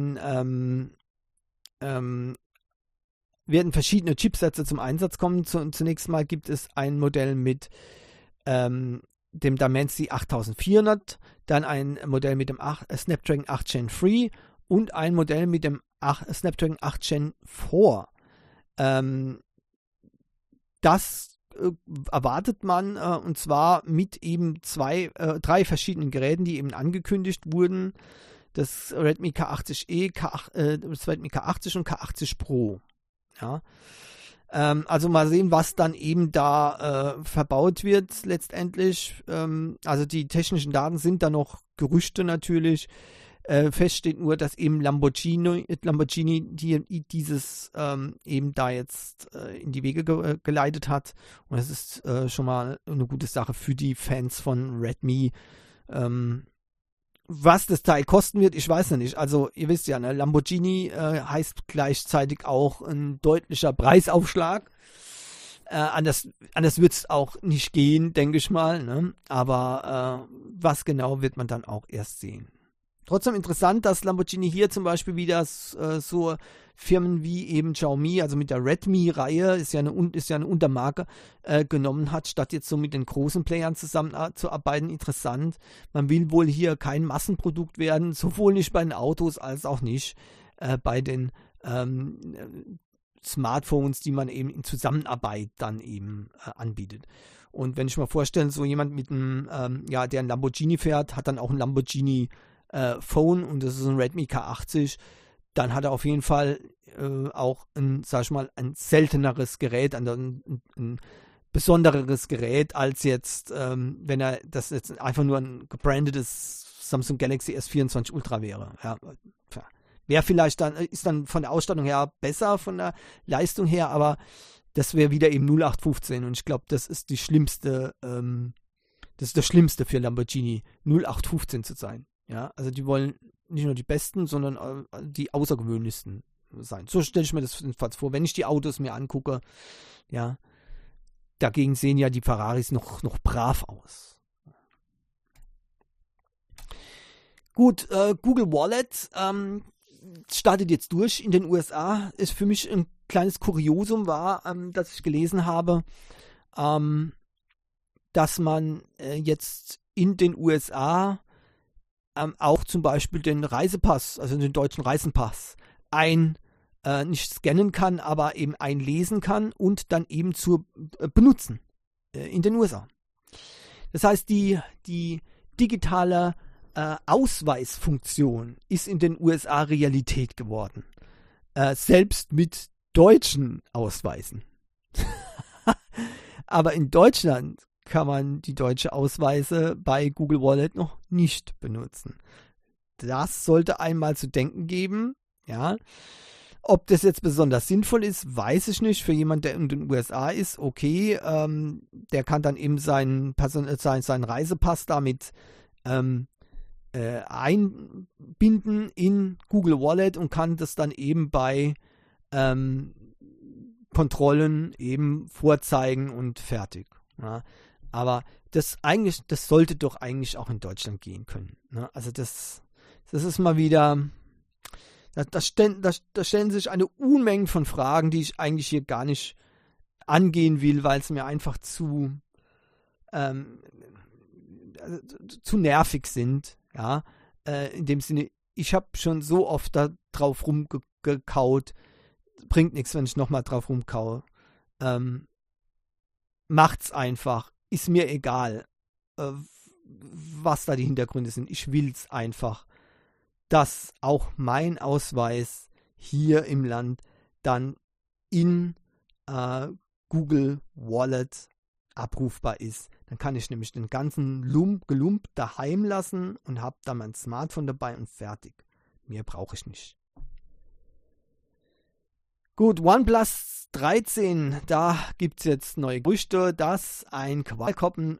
werden verschiedene Chipsätze zum Einsatz kommen. Zunächst mal gibt es ein Modell mit dem Dimensity 8400, dann ein Modell mit dem Snapdragon 8 Gen 3 und ein Modell mit dem Snapdragon 8 Gen 4. Das erwartet man und zwar mit eben drei verschiedenen Geräten, die eben angekündigt wurden. Das Redmi K80e, das Redmi K80 und K80 Pro. Ja. Also mal sehen, was dann eben da verbaut wird letztendlich. Also die technischen Daten sind da noch Gerüchte natürlich. Fest steht nur, dass eben Lamborghini dieses eben da jetzt in die Wege geleitet hat. Und das ist schon mal eine gute Sache für die Fans von Redmi. Was das Teil kosten wird, ich weiß noch nicht. Also ihr wisst ja, ne, Lamborghini heißt gleichzeitig auch ein deutlicher Preisaufschlag. Anders wird es auch nicht gehen, denke ich mal. Ne? Aber was genau wird man dann auch erst sehen. Trotzdem interessant, dass Lamborghini hier zum Beispiel wieder so Firmen wie eben Xiaomi, also mit der Redmi-Reihe, ist ja eine Untermarke, genommen hat, statt jetzt so mit den großen Playern zusammenzuarbeiten. Interessant. Man will wohl hier kein Massenprodukt werden, sowohl nicht bei den Autos als auch nicht bei den Smartphones, die man eben in Zusammenarbeit dann eben anbietet. Und wenn ich mir vorstelle, so jemand mit einem, der ein Lamborghini fährt, hat dann auch ein Lamborghini Phone und das ist ein Redmi K80, dann hat er auf jeden Fall auch ein selteneres Gerät, ein besondereres Gerät, als jetzt, wenn er das jetzt einfach nur ein gebrandetes Samsung Galaxy S24 Ultra wäre. Ja, wäre vielleicht dann, ist dann von der Ausstattung her besser, von der Leistung her, aber das wäre wieder eben 0815 und ich glaube, das ist das Schlimmste für Lamborghini, 0815 zu sein. Ja, also die wollen nicht nur die besten, sondern die außergewöhnlichsten sein. So stelle ich mir das jedenfalls vor, wenn ich die Autos mir angucke, ja, dagegen sehen ja die Ferraris noch brav aus. Gut, Google Wallet startet jetzt durch in den USA. Ist für mich ein kleines Kuriosum war, dass ich gelesen habe, dass man jetzt in den USA auch zum Beispiel den Reisepass, also den deutschen Reisepass, nicht scannen kann, aber eben einlesen kann und dann eben zu benutzen in den USA. Das heißt, die digitale Ausweisfunktion ist in den USA Realität geworden. Selbst mit deutschen Ausweisen. Aber in Deutschland kann man die deutsche Ausweise bei Google Wallet noch nicht benutzen. Das sollte einmal zu denken geben, ja. Ob das jetzt besonders sinnvoll ist, weiß ich nicht. Für jemanden, der in den USA ist, okay, der kann dann eben seinen Reisepass damit einbinden in Google Wallet und kann das dann eben bei Kontrollen eben vorzeigen und fertig. Ja. Aber das sollte doch eigentlich auch in Deutschland gehen können. Ne? Also das ist mal wieder, da stellen sich eine Unmenge von Fragen, die ich eigentlich hier gar nicht angehen will, weil es mir einfach zu nervig sind. Ja, in dem Sinne, ich habe schon so oft da drauf rumgekaut, bringt nichts, wenn ich nochmal drauf rumkaue. Macht's einfach, ist mir egal, was da die Hintergründe sind. Ich will's einfach, dass auch mein Ausweis hier im Land dann in Google Wallet abrufbar ist. Dann kann ich nämlich den ganzen Gelump daheim lassen und habe dann mein Smartphone dabei und fertig. Mehr brauche ich nicht. Gut, OnePlus 13, da gibt es jetzt neue Gerüchte, dass ein Kaulquappe,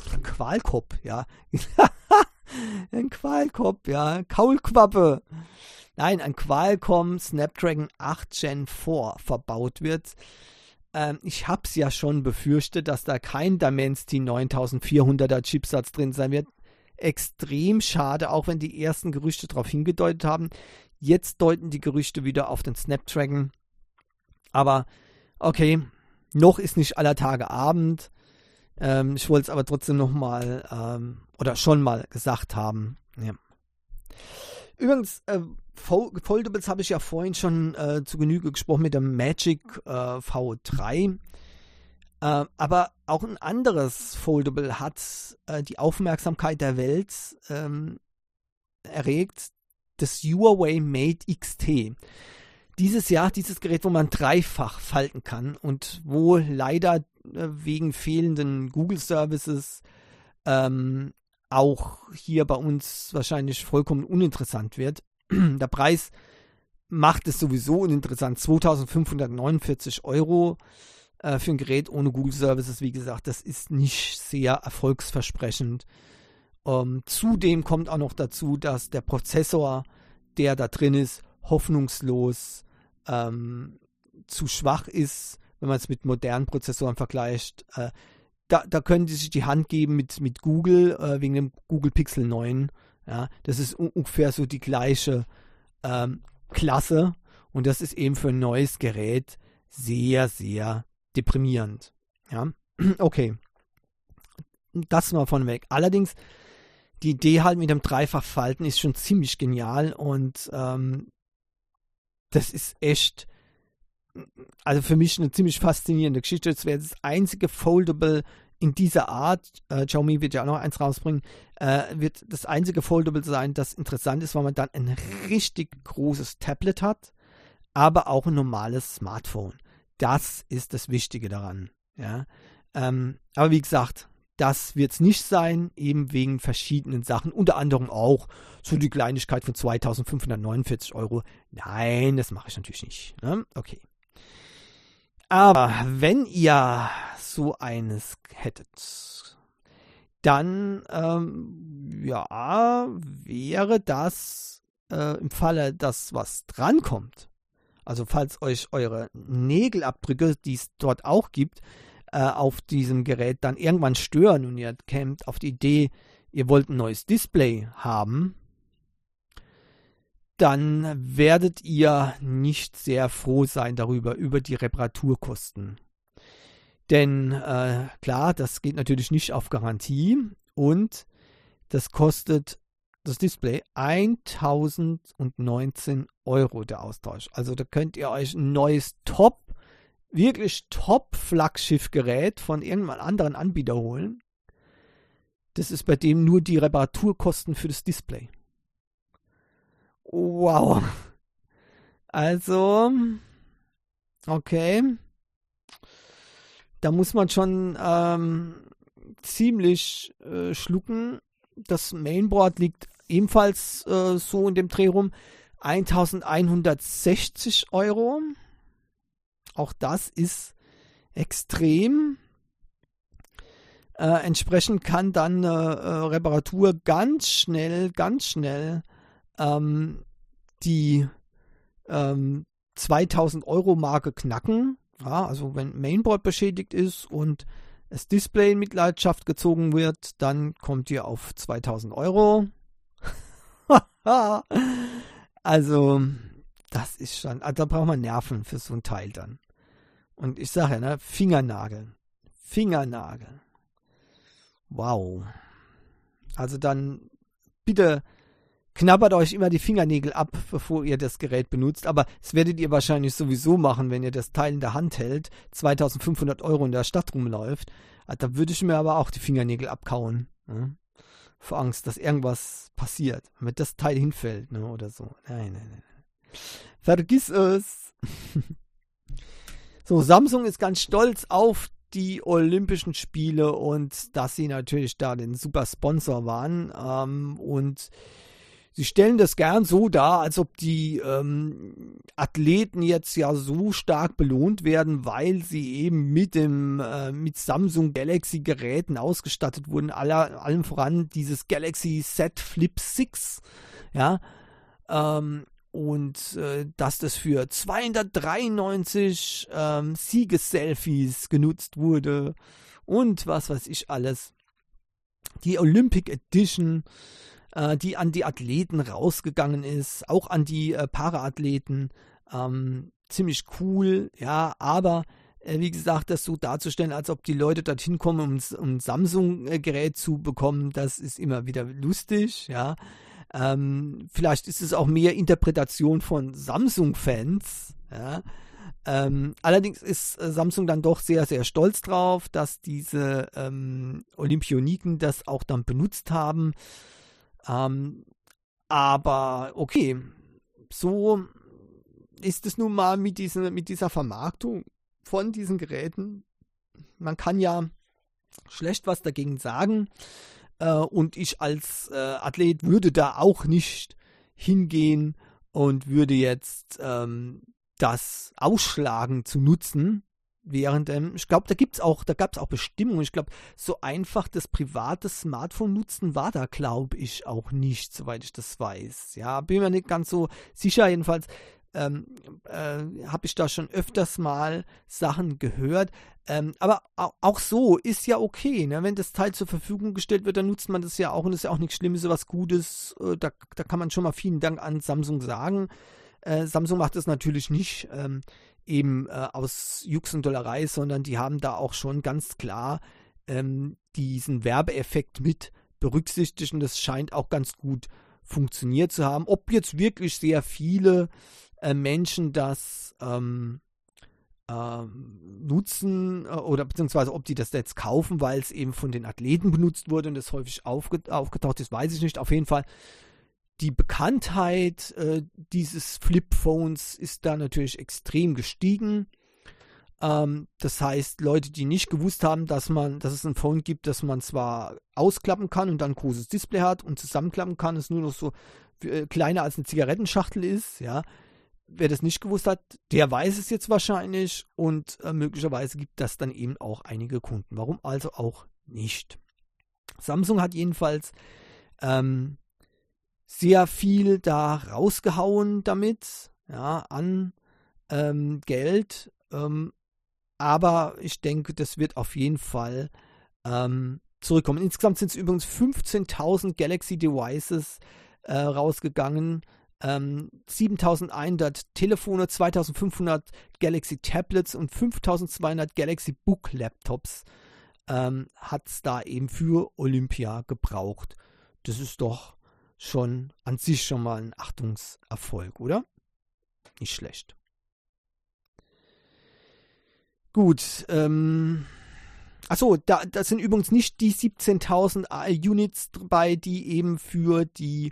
nein, ein Qualcomm Snapdragon 8 Gen 4 verbaut wird. Ich habe es ja schon befürchtet, dass da kein Dimensity 9400er Chipsatz drin sein wird. Extrem schade, auch wenn die ersten Gerüchte darauf hingedeutet haben. Jetzt deuten die Gerüchte wieder auf den Snapdragon. Aber okay, noch ist nicht aller Tage Abend. Ich wollte es aber trotzdem nochmal oder schon mal gesagt haben. Ja. Übrigens, Foldables habe ich ja vorhin schon zu Genüge gesprochen mit dem Magic V3. Aber auch ein anderes Foldable hat die Aufmerksamkeit der Welt erregt. Das Huawei Mate XT. Dieses Gerät, wo man dreifach falten kann und wo leider wegen fehlenden Google-Services auch hier bei uns wahrscheinlich vollkommen uninteressant wird. Der Preis macht es sowieso uninteressant. 2.549 € für ein Gerät ohne Google-Services. Wie gesagt, das ist nicht sehr erfolgsversprechend. Zudem kommt auch noch dazu, dass der Prozessor, der da drin ist, hoffnungslos zu schwach ist, wenn man es mit modernen Prozessoren vergleicht. Da können die sich die Hand geben mit Google, wegen dem Google Pixel 9. Ja, das ist ungefähr so die gleiche Klasse und das ist eben für ein neues Gerät sehr, sehr deprimierend. Ja, okay. Das mal von weg. Allerdings, die Idee halt mit dem Dreifachfalten ist schon ziemlich genial und das ist echt also für mich eine ziemlich faszinierende Geschichte. Es wäre das einzige Foldable in dieser Art. Xiaomi wird ja auch noch eins rausbringen. Wird das einzige Foldable sein, das interessant ist, weil man dann ein richtig großes Tablet hat, aber auch ein normales Smartphone. Das ist das Wichtige daran. Ja? Aber wie gesagt, das wird es nicht sein, eben wegen verschiedenen Sachen, unter anderem auch so die Kleinigkeit von 2.549 Euro. Nein, das mache ich natürlich nicht. Ne? Okay. Aber wenn ihr so eines hättet, dann wäre das im Falle, dass was drankommt, also falls euch eure Nägelabdrücke, die es dort auch gibt, auf diesem Gerät dann irgendwann stören und ihr kämt auf die Idee, ihr wollt ein neues Display haben, dann werdet ihr nicht sehr froh sein über die Reparaturkosten. Denn klar, das geht natürlich nicht auf Garantie und das kostet das Display 1.019 Euro der Austausch. Also da könnt ihr euch ein neues wirklich Top-Flaggschiff-Gerät von irgendeinem anderen Anbieter holen. Das ist bei dem nur die Reparaturkosten für das Display. Wow. Also, okay. Da muss man schon ziemlich schlucken. Das Mainboard liegt ebenfalls so in dem Dreh rum. 1.160 Euro. Auch das ist extrem. Entsprechend kann dann Reparatur ganz schnell die 2.000 Euro Marke knacken. Ja, also wenn Mainboard beschädigt ist und das Display in Mitleidenschaft gezogen wird, dann kommt ihr auf 2.000 Euro. Also das ist schon, also da braucht man Nerven für so ein Teil dann. Und ich sage ja, ne, Fingernagel. Wow. Also dann bitte knabbert euch immer die Fingernägel ab, bevor ihr das Gerät benutzt. Aber das werdet ihr wahrscheinlich sowieso machen, wenn ihr das Teil in der Hand hält, 2.500 Euro in der Stadt rumläuft. Da würde ich mir aber auch die Fingernägel abkauen. Ne? Vor Angst, dass irgendwas passiert, wenn das Teil hinfällt, ne, oder so. Nein. Vergiss es. So, Samsung ist ganz stolz auf die Olympischen Spiele und dass sie natürlich da den super Sponsor waren. Und sie stellen das gern so dar, als ob die Athleten jetzt ja so stark belohnt werden, weil sie eben mit Samsung Galaxy Geräten ausgestattet wurden. Allem voran dieses Galaxy Z Flip 6. Ja. Und dass das für 293 Siegesselfies genutzt wurde und was weiß ich alles. Die Olympic Edition, die an die Athleten rausgegangen ist, auch an die Paraathleten, ziemlich cool, ja, aber wie gesagt, das so darzustellen, als ob die Leute dorthin kommen, um ein Samsung-Gerät zu bekommen, das ist immer wieder lustig, ja. Vielleicht ist es auch mehr Interpretation von Samsung-Fans. Ja? Allerdings ist Samsung dann doch sehr, sehr stolz drauf, dass diese Olympioniken das auch dann benutzt haben. Aber okay, so ist es nun mal mit dieser Vermarktung von diesen Geräten. Man kann ja schlecht was dagegen sagen. Und ich als Athlet würde da auch nicht hingehen und würde jetzt das ausschlagen zu nutzen. Ich glaube, da gab es auch Bestimmungen. Ich glaube, so einfach das private Smartphone nutzen war da, glaube ich, auch nicht, soweit ich das weiß. Ja, bin mir nicht ganz so sicher. Jedenfalls habe ich da schon öfters mal Sachen gehört. Aber auch so ist ja okay, ne? Wenn das Teil zur Verfügung gestellt wird, dann nutzt man das ja auch und das ist ja auch nichts Schlimmes, was Gutes. Da kann man schon mal vielen Dank an Samsung sagen. Samsung macht das natürlich nicht aus Jux und Dollerei, sondern die haben da auch schon ganz klar diesen Werbeeffekt mit berücksichtigt und das scheint auch ganz gut funktioniert zu haben. Ob jetzt wirklich sehr viele Menschen das nutzen oder beziehungsweise ob die das jetzt kaufen, weil es eben von den Athleten benutzt wurde und das häufig aufgetaucht ist, weiß ich nicht. Auf jeden Fall, die Bekanntheit dieses Flipphones ist da natürlich extrem gestiegen. Das heißt, Leute, die nicht gewusst haben, dass es ein Phone gibt, das man zwar ausklappen kann und dann ein großes Display hat und zusammenklappen kann, es nur noch so kleiner als eine Zigarettenschachtel ist, ja. Wer das nicht gewusst hat, der weiß es jetzt wahrscheinlich und möglicherweise gibt das dann eben auch einige Kunden. Warum also auch nicht? Samsung hat jedenfalls sehr viel da rausgehauen damit, ja, an Geld, aber ich denke, das wird auf jeden Fall zurückkommen. Insgesamt sind es übrigens 15.000 Galaxy Devices rausgegangen, 7.100 Telefone, 2.500 Galaxy Tablets und 5.200 Galaxy Book Laptops hat es da eben für Olympia gebraucht. Das ist doch schon an sich schon mal ein Achtungserfolg, oder? Nicht schlecht. Gut, achso, das sind übrigens nicht die 17.000 Units dabei, die eben für die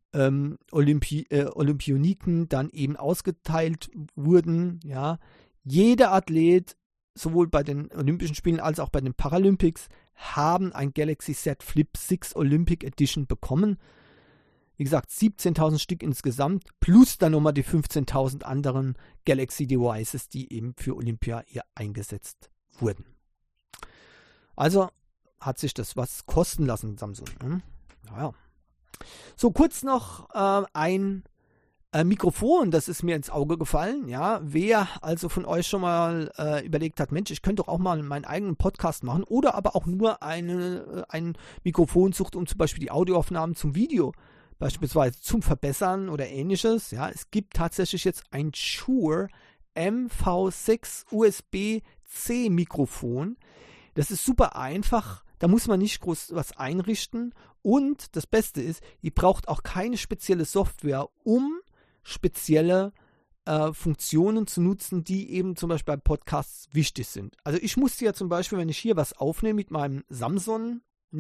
Olympioniken dann eben ausgeteilt wurden. Ja. Jeder Athlet, sowohl bei den Olympischen Spielen als auch bei den Paralympics, haben ein Galaxy Z Flip 6 Olympic Edition bekommen. Wie gesagt, 17.000 Stück insgesamt, plus dann nochmal die 15.000 anderen Galaxy Devices, die eben für Olympia hier eingesetzt wurden. Also hat sich das was kosten lassen, Samsung. Naja. So, kurz noch ein Mikrofon, das ist mir ins Auge gefallen. Ja, wer also von euch schon mal überlegt hat, Mensch, ich könnte doch auch mal meinen eigenen Podcast machen oder aber auch nur ein Mikrofon sucht, um zum Beispiel die Audioaufnahmen zum Video beispielsweise zum Verbessern oder ähnliches. Ja, es gibt tatsächlich jetzt ein Shure MV6 USB-C Mikrofon. Das ist super einfach. Da muss man nicht groß was einrichten. Und das Beste ist, ihr braucht auch keine spezielle Software, um spezielle Funktionen zu nutzen, die eben zum Beispiel bei Podcasts wichtig sind. Also ich musste ja zum Beispiel, wenn ich hier was aufnehme mit meinem Samsung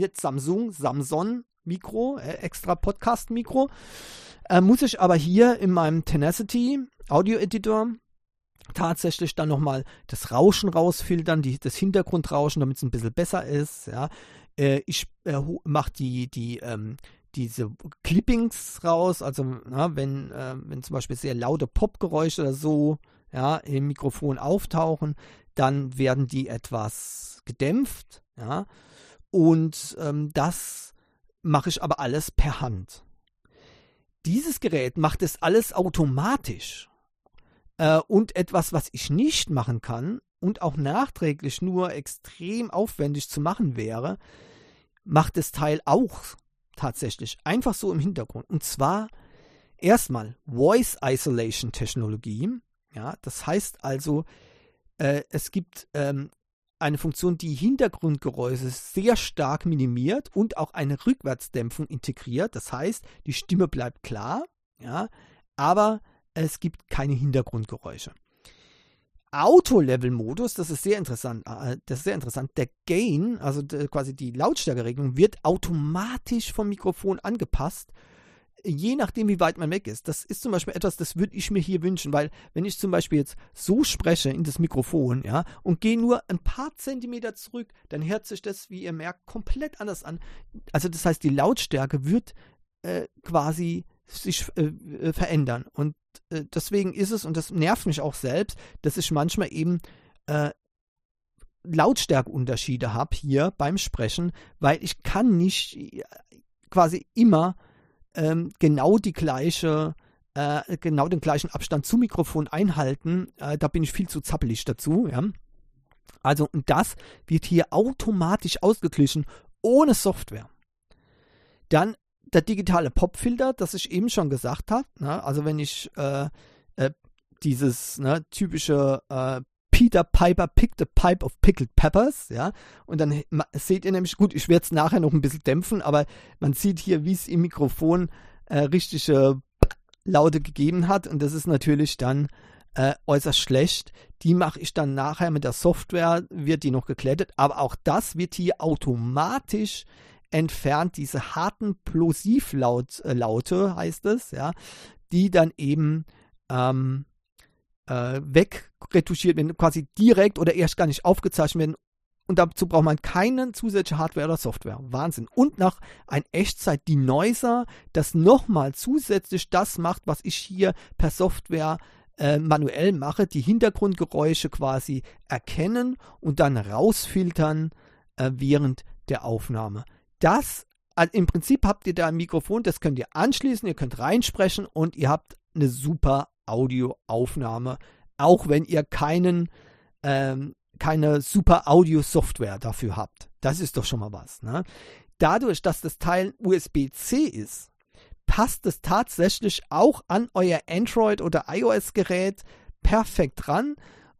Mikro, extra Podcast-Mikro, muss ich aber hier in meinem Tenacity Audio-Editor tatsächlich dann nochmal das Rauschen rausfiltern, das Hintergrundrauschen, damit es ein bisschen besser ist. Ja. Ich mache diese Clippings raus, also wenn zum Beispiel sehr laute Popgeräusche oder so im Mikrofon auftauchen, dann werden die etwas gedämpft. Ja. Und das mache ich aber alles per Hand. Dieses Gerät macht es alles automatisch. Und etwas, was ich nicht machen kann und auch nachträglich nur extrem aufwendig zu machen wäre, macht das Teil auch tatsächlich einfach so im Hintergrund. Und zwar erstmal Voice Isolation Technologie. Ja, das heißt also, es gibt eine Funktion, die Hintergrundgeräusche sehr stark minimiert und auch eine Rückwärtsdämpfung integriert. Das heißt, die Stimme bleibt klar, ja, aber es gibt keine Hintergrundgeräusche. Auto-Level-Modus, das ist sehr interessant. Der Gain, also quasi die Lautstärkeregelung, wird automatisch vom Mikrofon angepasst, je nachdem, wie weit man weg ist. Das ist zum Beispiel etwas, das würde ich mir hier wünschen, weil wenn ich zum Beispiel jetzt so spreche in das Mikrofon, ja, und gehe nur ein paar Zentimeter zurück, dann hört sich das, wie ihr merkt, komplett anders an. Also das heißt, die Lautstärke wird quasi sich verändern. Und deswegen ist es, und das nervt mich auch selbst, dass ich manchmal eben Lautstärkeunterschiede habe hier beim Sprechen, weil ich kann nicht quasi immer genau den gleichen Abstand zum Mikrofon einhalten. Da bin ich viel zu zappelig dazu. Ja? Also, und das wird hier automatisch ausgeglichen, ohne Software. Dann der digitale Popfilter, das ich eben schon gesagt habe. Ne? Also wenn ich dieses typische Peter Piper picked a pipe of pickled peppers, ja, und dann seht ihr nämlich, gut, ich werde es nachher noch ein bisschen dämpfen, aber man sieht hier, wie es im Mikrofon richtige Laute gegeben hat, und das ist natürlich dann äußerst schlecht. Die mache ich dann nachher mit der Software, wird die noch geklettet, aber auch das wird hier automatisch entfernt, diese harten Plosivlaute heißt es, ja, die dann eben wegretuschiert werden, quasi direkt oder erst gar nicht aufgezeichnet werden. Und dazu braucht man keine zusätzliche Hardware oder Software. Wahnsinn. Und nach ein Echtzeit-Denoiser, das nochmal zusätzlich das macht, was ich hier per Software manuell mache, die Hintergrundgeräusche quasi erkennen und dann rausfiltern während der Aufnahme. Das, also im Prinzip habt ihr da ein Mikrofon, das könnt ihr anschließen, ihr könnt reinsprechen und ihr habt eine super Audioaufnahme, auch wenn ihr keine super Audio-Software dafür habt. Das ist doch schon mal was. Ne? Dadurch, dass das Teil USB-C ist, passt es tatsächlich auch an euer Android- oder iOS-Gerät perfekt ran.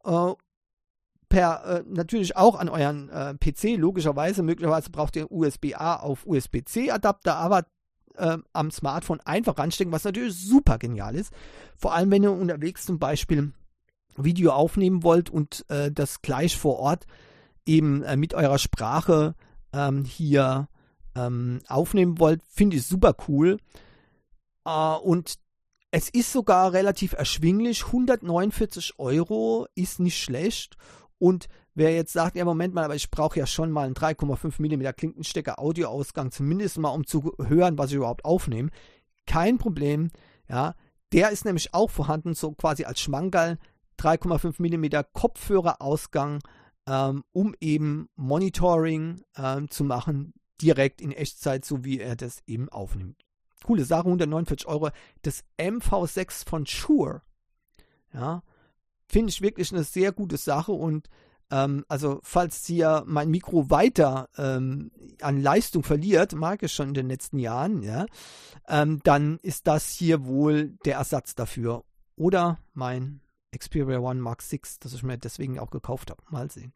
Natürlich auch an euren PC, logischerweise. Möglicherweise braucht ihr USB-A auf USB-C-Adapter, aber am Smartphone einfach ranstecken, was natürlich super genial ist. Vor allem, wenn ihr unterwegs zum Beispiel Video aufnehmen wollt und das gleich vor Ort eben mit eurer Sprache hier aufnehmen wollt, finde ich super cool. Und es ist sogar relativ erschwinglich. 149 € ist nicht schlecht. Und wer jetzt sagt, ja Moment mal, aber ich brauche ja schon mal einen 3,5 mm Klinkenstecker Audioausgang, zumindest mal um zu hören, was ich überhaupt aufnehme, kein Problem. Ja, der ist nämlich auch vorhanden, so quasi als Schmankerl, 3,5 mm Kopfhörerausgang, um eben Monitoring zu machen, direkt in Echtzeit, so wie er das eben aufnimmt. Coole Sache, 149 €. Das MV6 von Shure, ja, finde ich wirklich eine sehr gute Sache und also falls hier mein Mikro weiter an Leistung verliert, mag es schon in den letzten Jahren, ja, dann ist das hier wohl der Ersatz dafür. Oder mein Xperia One Mark VI, das ich mir deswegen auch gekauft habe. Mal sehen.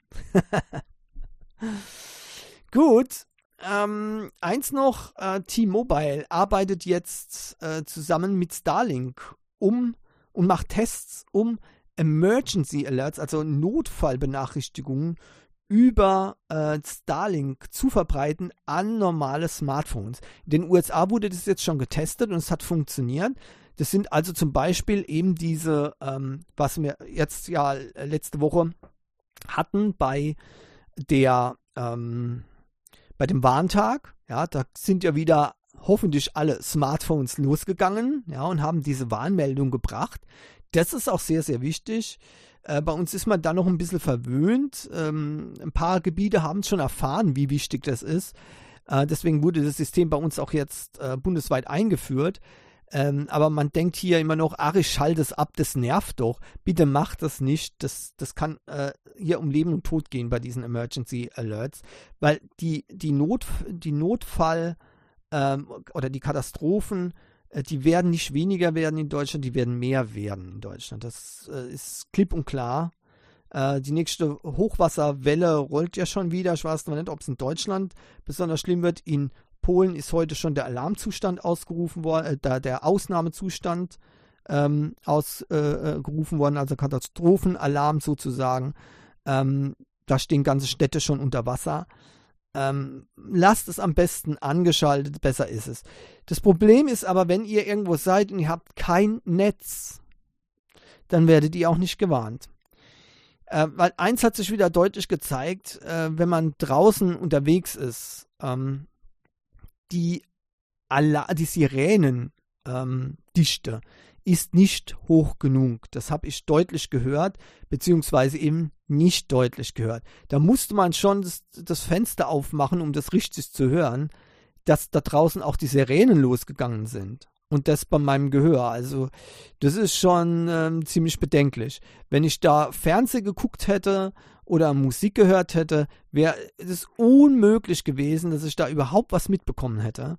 Gut. Eins noch, T-Mobile arbeitet jetzt zusammen mit Starlink und macht Tests, um Emergency Alerts, also Notfallbenachrichtigungen über Starlink zu verbreiten an normale Smartphones. In den USA wurde das jetzt schon getestet und es hat funktioniert. Das sind also zum Beispiel eben diese, was wir jetzt ja letzte Woche hatten bei dem Warntag. Ja, da sind ja wieder hoffentlich alle Smartphones losgegangen, ja, und haben diese Warnmeldung gebracht. Das ist auch sehr, sehr wichtig. Bei uns ist man da noch ein bisschen verwöhnt. Ein paar Gebiete haben es schon erfahren, wie wichtig das ist. Deswegen wurde das System bei uns auch jetzt bundesweit eingeführt. Aber man denkt hier immer noch, ach, ich schalte es ab, das nervt doch. Bitte macht das nicht. Das kann hier um Leben und Tod gehen bei diesen Emergency Alerts. Weil die Notfall- oder die Katastrophen, die werden nicht weniger werden in Deutschland, die werden mehr werden in Deutschland. Das ist klipp und klar. Die nächste Hochwasserwelle rollt ja schon wieder. Ich weiß noch nicht, ob es in Deutschland besonders schlimm wird. In Polen ist heute schon der Alarmzustand ausgerufen worden, der Ausnahmezustand ausgerufen worden, also Katastrophenalarm sozusagen. Da stehen ganze Städte schon unter Wasser. Lasst es am besten angeschaltet, besser ist es. Das Problem ist aber, wenn ihr irgendwo seid und ihr habt kein Netz, dann werdet ihr auch nicht gewarnt. Weil eins hat sich wieder deutlich gezeigt, wenn man draußen unterwegs ist, die Sirenendichte ist nicht hoch genug. Das habe ich deutlich gehört, beziehungsweise eben nicht deutlich gehört. Da musste man schon das Fenster aufmachen, um das richtig zu hören, dass da draußen auch die Sirenen losgegangen sind. Und das bei meinem Gehör. Also das ist schon ziemlich bedenklich. Wenn ich da Fernsehen geguckt hätte oder Musik gehört hätte, wäre es unmöglich gewesen, dass ich da überhaupt was mitbekommen hätte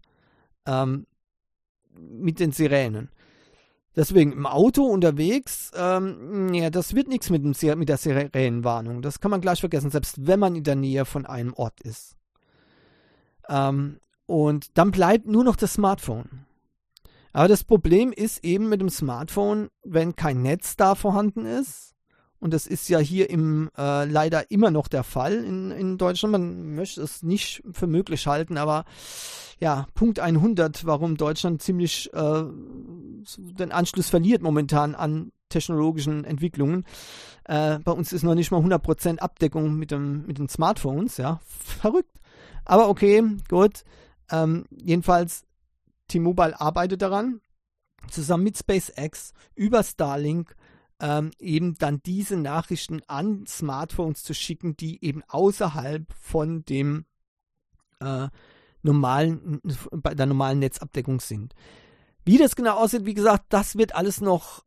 mit den Sirenen. Deswegen im Auto unterwegs, ja, das wird nichts mit der Sirenenwarnung. Das kann man gleich vergessen, selbst wenn man in der Nähe von einem Ort ist. Und dann bleibt nur noch das Smartphone. Aber das Problem ist eben mit dem Smartphone, wenn kein Netz da vorhanden ist, und das ist ja hier leider immer noch der Fall in Deutschland, man möchte es nicht für möglich halten, aber ja, Punkt 100, warum Deutschland ziemlich den Anschluss verliert momentan an technologischen Entwicklungen. Bei uns ist noch nicht mal 100% Abdeckung mit den Smartphones, ja, verrückt. Aber okay, gut. Jedenfalls, T-Mobile arbeitet daran, zusammen mit SpaceX über Starlink eben dann diese Nachrichten an Smartphones zu schicken, die eben außerhalb von dem bei der normalen Netzabdeckung sind. Wie das genau aussieht, wie gesagt, das wird alles noch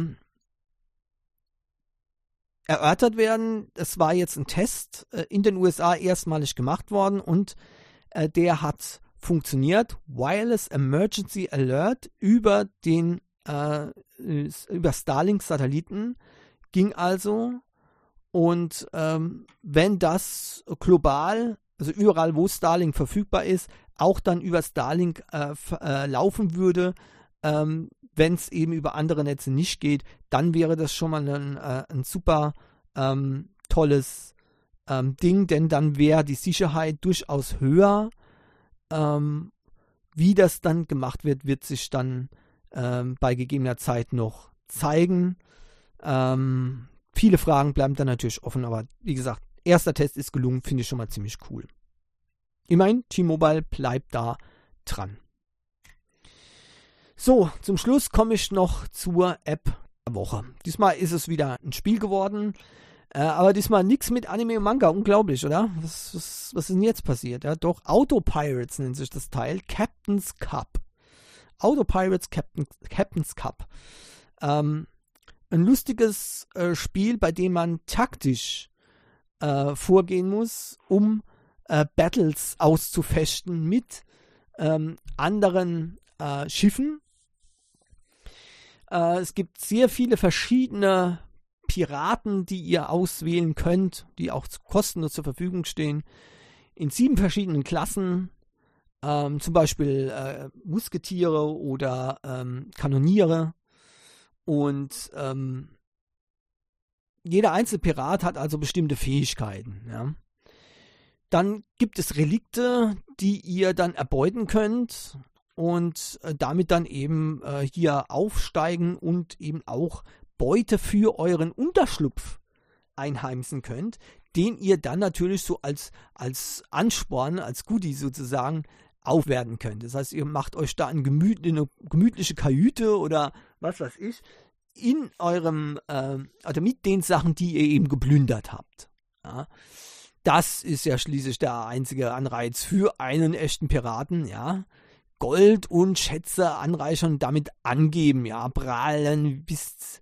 erörtert werden. Es war jetzt ein Test in den USA erstmalig gemacht worden und der hat funktioniert. Wireless Emergency Alert über Starlink-Satelliten ging also. Und wenn das global, also überall, wo Starlink verfügbar ist, auch dann über Starlink laufen würde, wenn es eben über andere Netze nicht geht, dann wäre das schon mal ein super tolles Ding, denn dann wäre die Sicherheit durchaus höher. Wie das dann gemacht wird, wird sich dann bei gegebener Zeit noch zeigen. Viele Fragen bleiben dann natürlich offen, aber wie gesagt, erster Test ist gelungen, finde ich schon mal ziemlich cool. Immerhin, T-Mobile bleibt da dran. So, zum Schluss komme ich noch zur App der Woche. Diesmal ist es wieder ein Spiel geworden, aber diesmal nichts mit Anime und Manga. Unglaublich, oder? Was ist denn jetzt passiert? Ja, doch, Autopirates nennt sich das Teil. Captain's Cup. Autopirates Captain's Cup. Ein lustiges Spiel, bei dem man taktisch vorgehen muss, um Battles auszufechten mit anderen Schiffen. Es gibt sehr viele verschiedene Piraten, die ihr auswählen könnt, die auch kostenlos zur Verfügung stehen, in 7 verschiedenen Klassen, zum Beispiel Musketiere oder Kanoniere. Und jeder einzelne Pirat hat also bestimmte Fähigkeiten. Ja. Dann gibt es Relikte, die ihr dann erbeuten könnt und damit dann eben hier aufsteigen und eben auch Beute für euren Unterschlupf einheimsen könnt, den ihr dann natürlich so als Ansporn, als Goodie sozusagen aufwerten könnt. Das heißt, ihr macht euch da eine gemütliche Kajüte oder was weiß ich in eurem, oder mit den Sachen, die ihr eben geplündert habt. Ja. Das ist ja schließlich der einzige Anreiz für einen echten Piraten, ja. Gold und Schätze anreichern und damit angeben, ja, prahlen, bis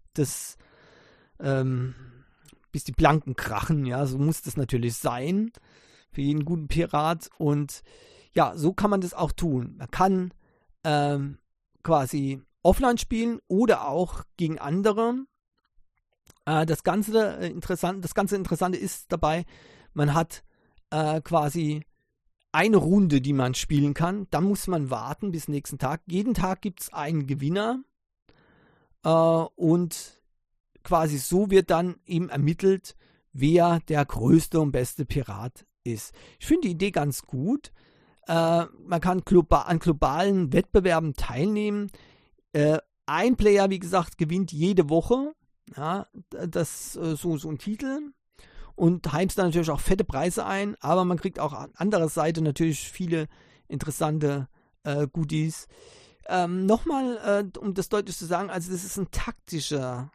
die Planken krachen, ja, so muss das natürlich sein für jeden guten Pirat. Und ja, so kann man das auch tun. Man kann quasi offline spielen oder auch gegen andere. Das ganze Interessante ist dabei, man hat quasi eine Runde, die man spielen kann. Dann muss man warten bis nächsten Tag. Jeden Tag gibt es einen Gewinner. Und quasi so wird dann eben ermittelt, wer der größte und beste Pirat ist. Ich finde die Idee ganz gut. Man kann an globalen Wettbewerben teilnehmen. Ein Player, wie gesagt, gewinnt jede Woche. Ja, das so ein Titel. Und heimst dann natürlich auch fette Preise ein, aber man kriegt auch an anderer Seite natürlich viele interessante Goodies. Nochmal, um das deutlich zu sagen, also das ist eine taktische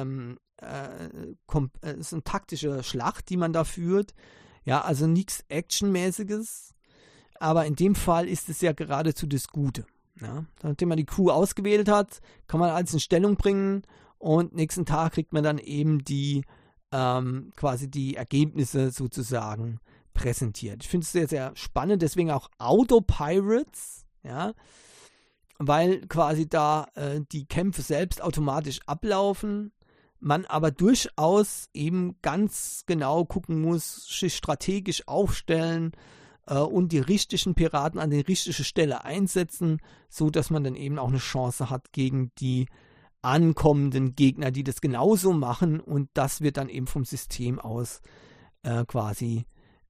Schlacht, die man da führt. Ja, also nichts Actionmäßiges, aber in dem Fall ist es ja geradezu das Gute. Ja? Nachdem man die Crew ausgewählt hat, kann man alles in Stellung bringen und nächsten Tag kriegt man dann eben quasi die Ergebnisse sozusagen präsentiert. Ich finde es sehr, sehr spannend, deswegen auch Autopirates, ja, weil quasi da die Kämpfe selbst automatisch ablaufen, man aber durchaus eben ganz genau gucken muss, sich strategisch aufstellen, und die richtigen Piraten an die richtige Stelle einsetzen, so dass man dann eben auch eine Chance hat gegen die ankommenden Gegner, die das genauso machen, und das wird dann eben vom System aus quasi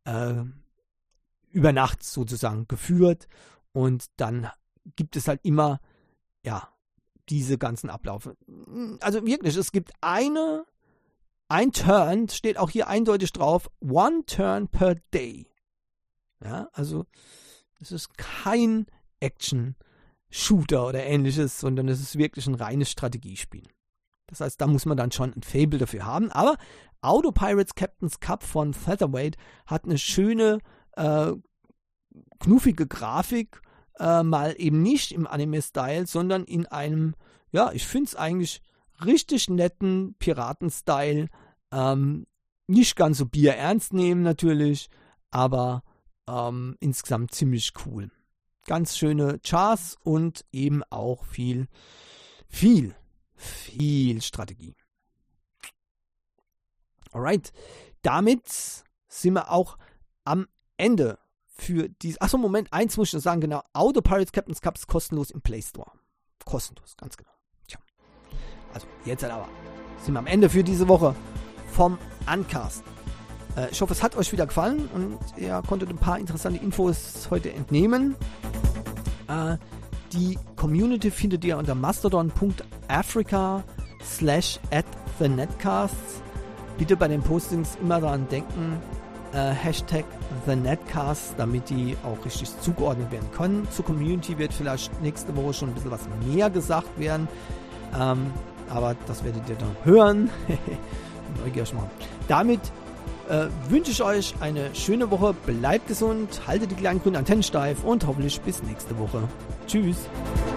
über Nacht sozusagen geführt, und dann gibt es halt immer, ja, diese ganzen Abläufe. Also wirklich, es gibt ein Turn, steht auch hier eindeutig drauf, 1 Turn per Day. Ja, also es ist kein Action-Shooter oder ähnliches, sondern es ist wirklich ein reines Strategiespiel. Das heißt, da muss man dann schon ein Faible dafür haben. Aber Auto Pirates Captain's Cup von Featherweight hat eine schöne, knuffige Grafik, mal eben nicht im Anime-Style, sondern in einem, ja, ich finde es eigentlich richtig netten Piraten-Style. Nicht ganz so bierernst nehmen natürlich, aber insgesamt ziemlich cool. Ganz schöne Chars und eben auch viel Strategie. Alright, damit sind wir auch am Ende für diese. Achso, Moment, eins muss ich noch sagen, genau. Auto Pirates Captain's Cup ist kostenlos im Play Store. Kostenlos, ganz genau. Tja. Also, jetzt aber sind wir am Ende für diese Woche vom Uncast. Ich hoffe, es hat euch wieder gefallen und ihr konntet ein paar interessante Infos heute entnehmen. Die Community findet ihr unter mastodon.africa/@thenetcasts. Bitte bei den Postings immer daran denken, Hashtag TheNetcast, damit die auch richtig zugeordnet werden können. Zur Community wird vielleicht nächste Woche schon ein bisschen was mehr gesagt werden, aber das werdet ihr dann hören. Neugierig machen. Damit wünsche ich euch eine schöne Woche, bleibt gesund, haltet die kleinen grünen Antennen steif und hoffentlich bis nächste Woche. Tschüss!